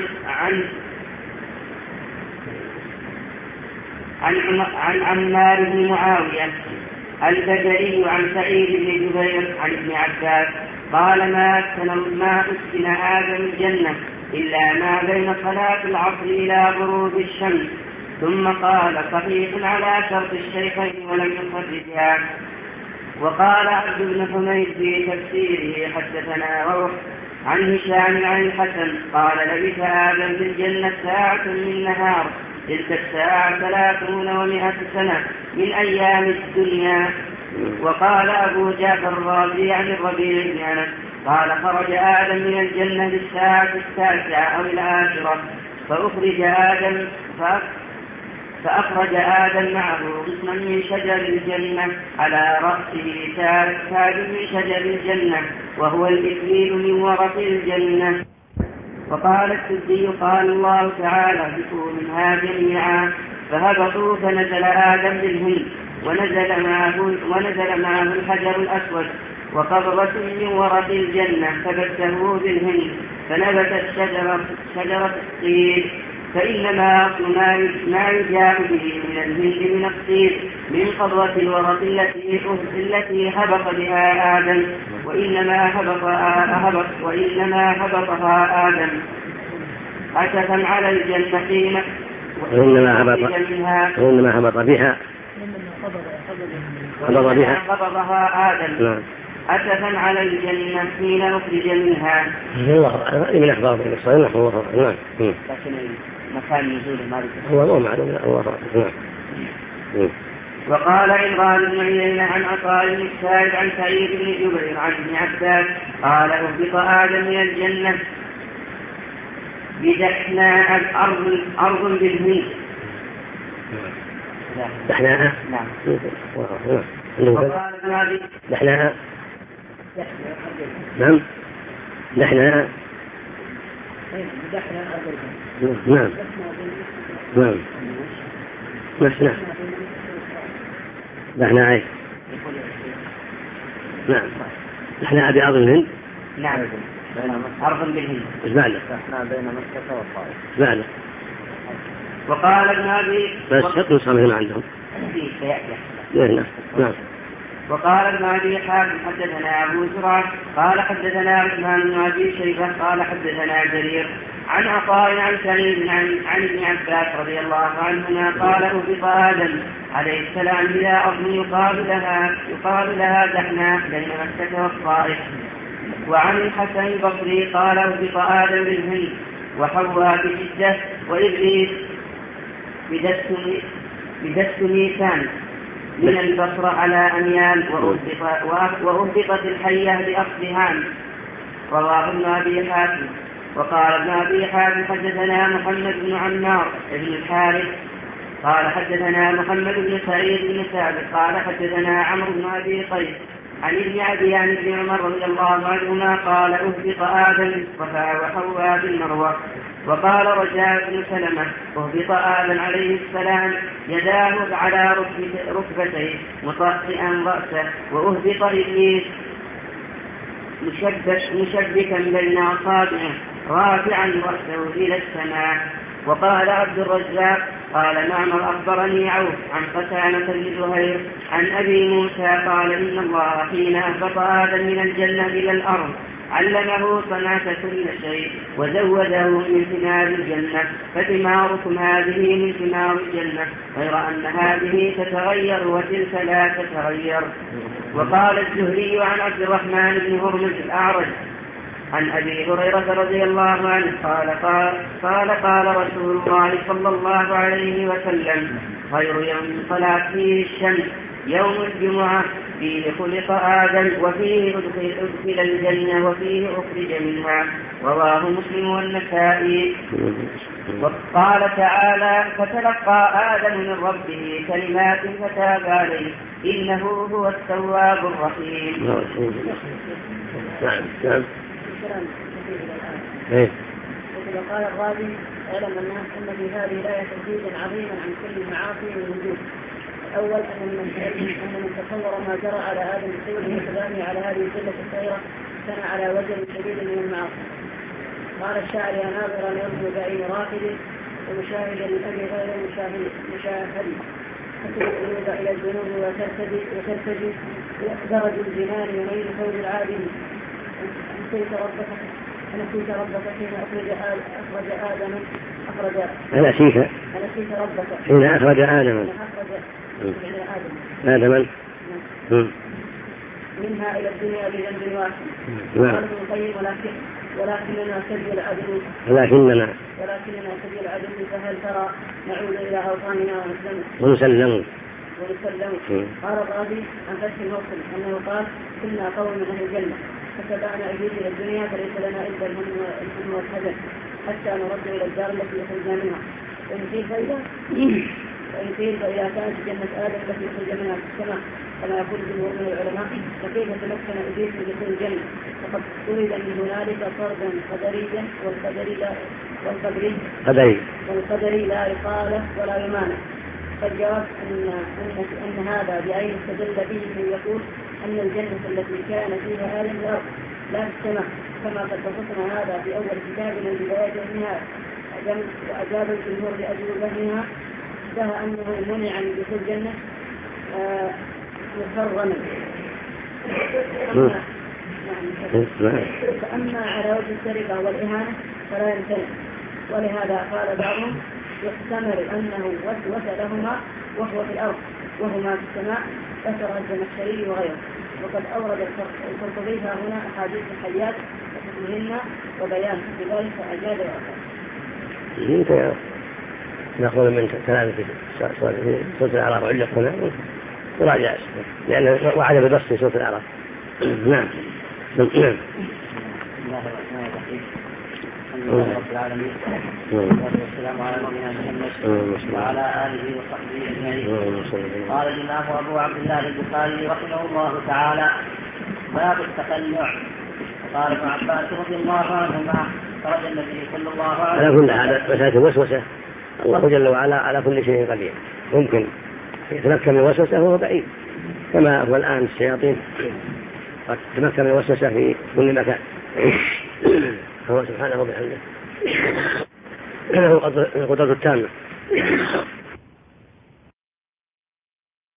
Speaker 1: عن عمار بن معاوية البدري عن سعيد بن جبير عن ابن عباس قال ما أسكن آدم الجنة إلا ما بين صلاة العصر إلى غروب الشمس. ثم قال صحيح على شرط الشيخين ولم يخرجها. وقال عبد بن حميد في تفسيره حدثنا روح عن هشام عن الحسن قال لبث آدم في الجنة ساعة من نهار تلك الساعة 300 سنة من أيام الدنيا. وقال أبو جعفر الرازي عن الربيع بن أنس قال خرج آدم من الجنة للساعة 9 أو 10 فأخرج آدم معه قسما من شجر الجنة على رأسه تاج من شجر الجنة وهو الإكليل من ورق الجنة. وقال السدي قال الله تعالى اهبطوا منها جميعا فهبطوا فنزل آدم بالهند ونزل معه الحجر الأسود وقبضة من ورق الجنة فبته بالهند فنبتت شجرة الطين. فإنما أصل ما يجاء به من الهند من الطين من قبضة الورق التي هبط بها آدم وإنما هبطها آدم أسفا على الجنة حين
Speaker 2: وإنما هبط بها
Speaker 1: قبضها آدم أسفا على الجنة حين أخرج منها.
Speaker 2: من أخبار الصحيح نعم.
Speaker 1: لكن مكان نزول ما
Speaker 2: هو معلوم الله. نعم.
Speaker 1: وقال عمران بن عيينة عن عطاء بن السائب عن سعيد بن جبير عن ابن عباس قال اهبط آدم من الجنة بدحناء أرض بالهند.
Speaker 2: دحناء
Speaker 1: نعم.
Speaker 2: وقال دحناء نعم دحناء نعم نعم نحن نحن نعم نحن أبي أرض الهند.
Speaker 1: نعم أرض بالهند.
Speaker 2: إيش معنى؟
Speaker 3: نحن بين مكة والطائف.
Speaker 2: معنى؟
Speaker 1: وقال ابن أبي
Speaker 2: بس شطوا صامهم عندهم. نعم.
Speaker 1: وقال ابن أبي حاتم حدثنا أبو زرعة قال حدثنا عثمان بن أبي شيبة قال حدثنا جرير عن عطاء عن سعيد عن ابن عباس رضي الله عنهما قال اهبط آدم عليه السلام إلى أرض يقال لها دحناء بين مكة والطائف. وعن الحسن البصري قال اهبط آدم بالهند وحواء بجدة وإبليس بدست ميسان من البصرة على أميال وأهبطت الحية بأصلهان. رواه ابن أبي حاتم. وقال ابن أبي حاتم حدثنا محمد بن عمار بن الحارث قال حدثنا محمد بن سعيد بن ثابت قال حدثنا عمرو بن أبي قيس عن ابن أبي عن ابن عمر رضي الله عنهما قال اهبط آدم بالصفا وحواء بالمروة. وقال رجاء بن سلمة اهبط آدم عليه السلام يداه على ركبتيه مطأطئا رأسه وأهبط إبليس مشبكا بين أصابعه رافعا رأسه إلى السماء. وقال عبد الرزاق قال معمر أخبرني عوف عن قتادة بن زهير عن أبي موسى قال إن الله حين أهبط آدم من الجنة إلى الأرض علمه صنعة كل شيء وزوده من ثمار الجنة فثماركم هذه من ثمار الجنة غير أن هذه تتغير وتلك لا تتغير. وقال الزهري عن عبد الرحمن بن هرمز الأعرج عن أبي هريرة رضي الله عنه قال رسول الله صلى الله عليه وسلم خير يوم طلعت فيه الشمس يوم الجمعة فيه خلق آدم وفيه أدخل الجنة وفيه أخرج منها. رواه مسلم والنسائي. وقال تعالى فتلقى آدم من ربه كلمات فتاب عليه إنه هو التواب الرحيم.
Speaker 4: وقال الرازي اعلم الناس ان في هذه الايه تهديدا عظيما عن كل المعاصي والوجود. الاول ان من تصور ما جرى على ادم بسوره وكلامه على هذه الجنه الصغيره كان على وجه شديد من المعاصي. قال الشاعر يا ناظرا يرجو بعين راكد ومشاهدا للامر غير مشاهد تكون القلوب الى الذنوب وترتدي درج الجنان يميل فوز العادل. أنسيت ربك حين أخرج آدم أنسيت ربك
Speaker 2: حين أخرج آدم
Speaker 4: منها إلى الدنيا بذنب واحد. قال ابن القيم ولكننا سبي العدو فهل ترى نعود إلى أوطاننا
Speaker 2: ونسلم.
Speaker 4: قال الرازي عن فتح الموصل أنه قال كنا قوم من أهل الجنة فتبعنا أيدي إلى الدنيا فليس لنا إلا الهم والحزن حتى نرد إلى الدار التي يخرجنا منها. وإن قيل فإذا كانت جنة آدم التي يخرج منها في السماء كما يقول جمهور من العلماء فكيف تمكن إبليس من دخول الجنة فقد ولد من هنالك فردا قدريا والقدري لا يقال ولا يمانع. فالجواب أن هذا بعين استدل به من يقول أن الجنة التي كان فيها آدم الأرض لا في السماء كما قد بسطنا هذا في أول كتاب من بداية النهاية. وأجاب الجمهور بأجوبتها انتهى أنه منع من دخول الجنة محرما. فأما على وجه السرقة والإهانة فلا يمتنع. ولهذا قال بعضهم يحتمل أنه وسوس لهما وهو في الأرض وهما في السماء ذكر الزمخشري وغيره. وقد أورد القرطبي هنا أحاديث الحيات وحكمهن وبيان بذلك فأجاد وأخذ.
Speaker 2: نأخذ من كلام في سورة الأعراف علق هنا وراجع لأنه وعد بالبسط في سورة الأعراف. نعم.
Speaker 3: بسم الله الرحمن الرحيم. الحمد لله رب العالمين والسلام على نبينا محمد وعلى آله وصحبه أجمعين. قال الإمام أبو عبد الله البخاري رحمه الله تعالى باب التقنع. قال ابن عباس رضي الله عنهما خرج النبي صلى الله عليه وسلم.
Speaker 2: على كل هذا مسألة الوسوسة الله جل وعلا على كل شيء قدير ممكن يتمكن من الوسوسة وهو بعيد كما هو الآن الشياطين قد تمكن من الوسوسة في كل مكان. هو سبحانه وبحمده له القدرة التامة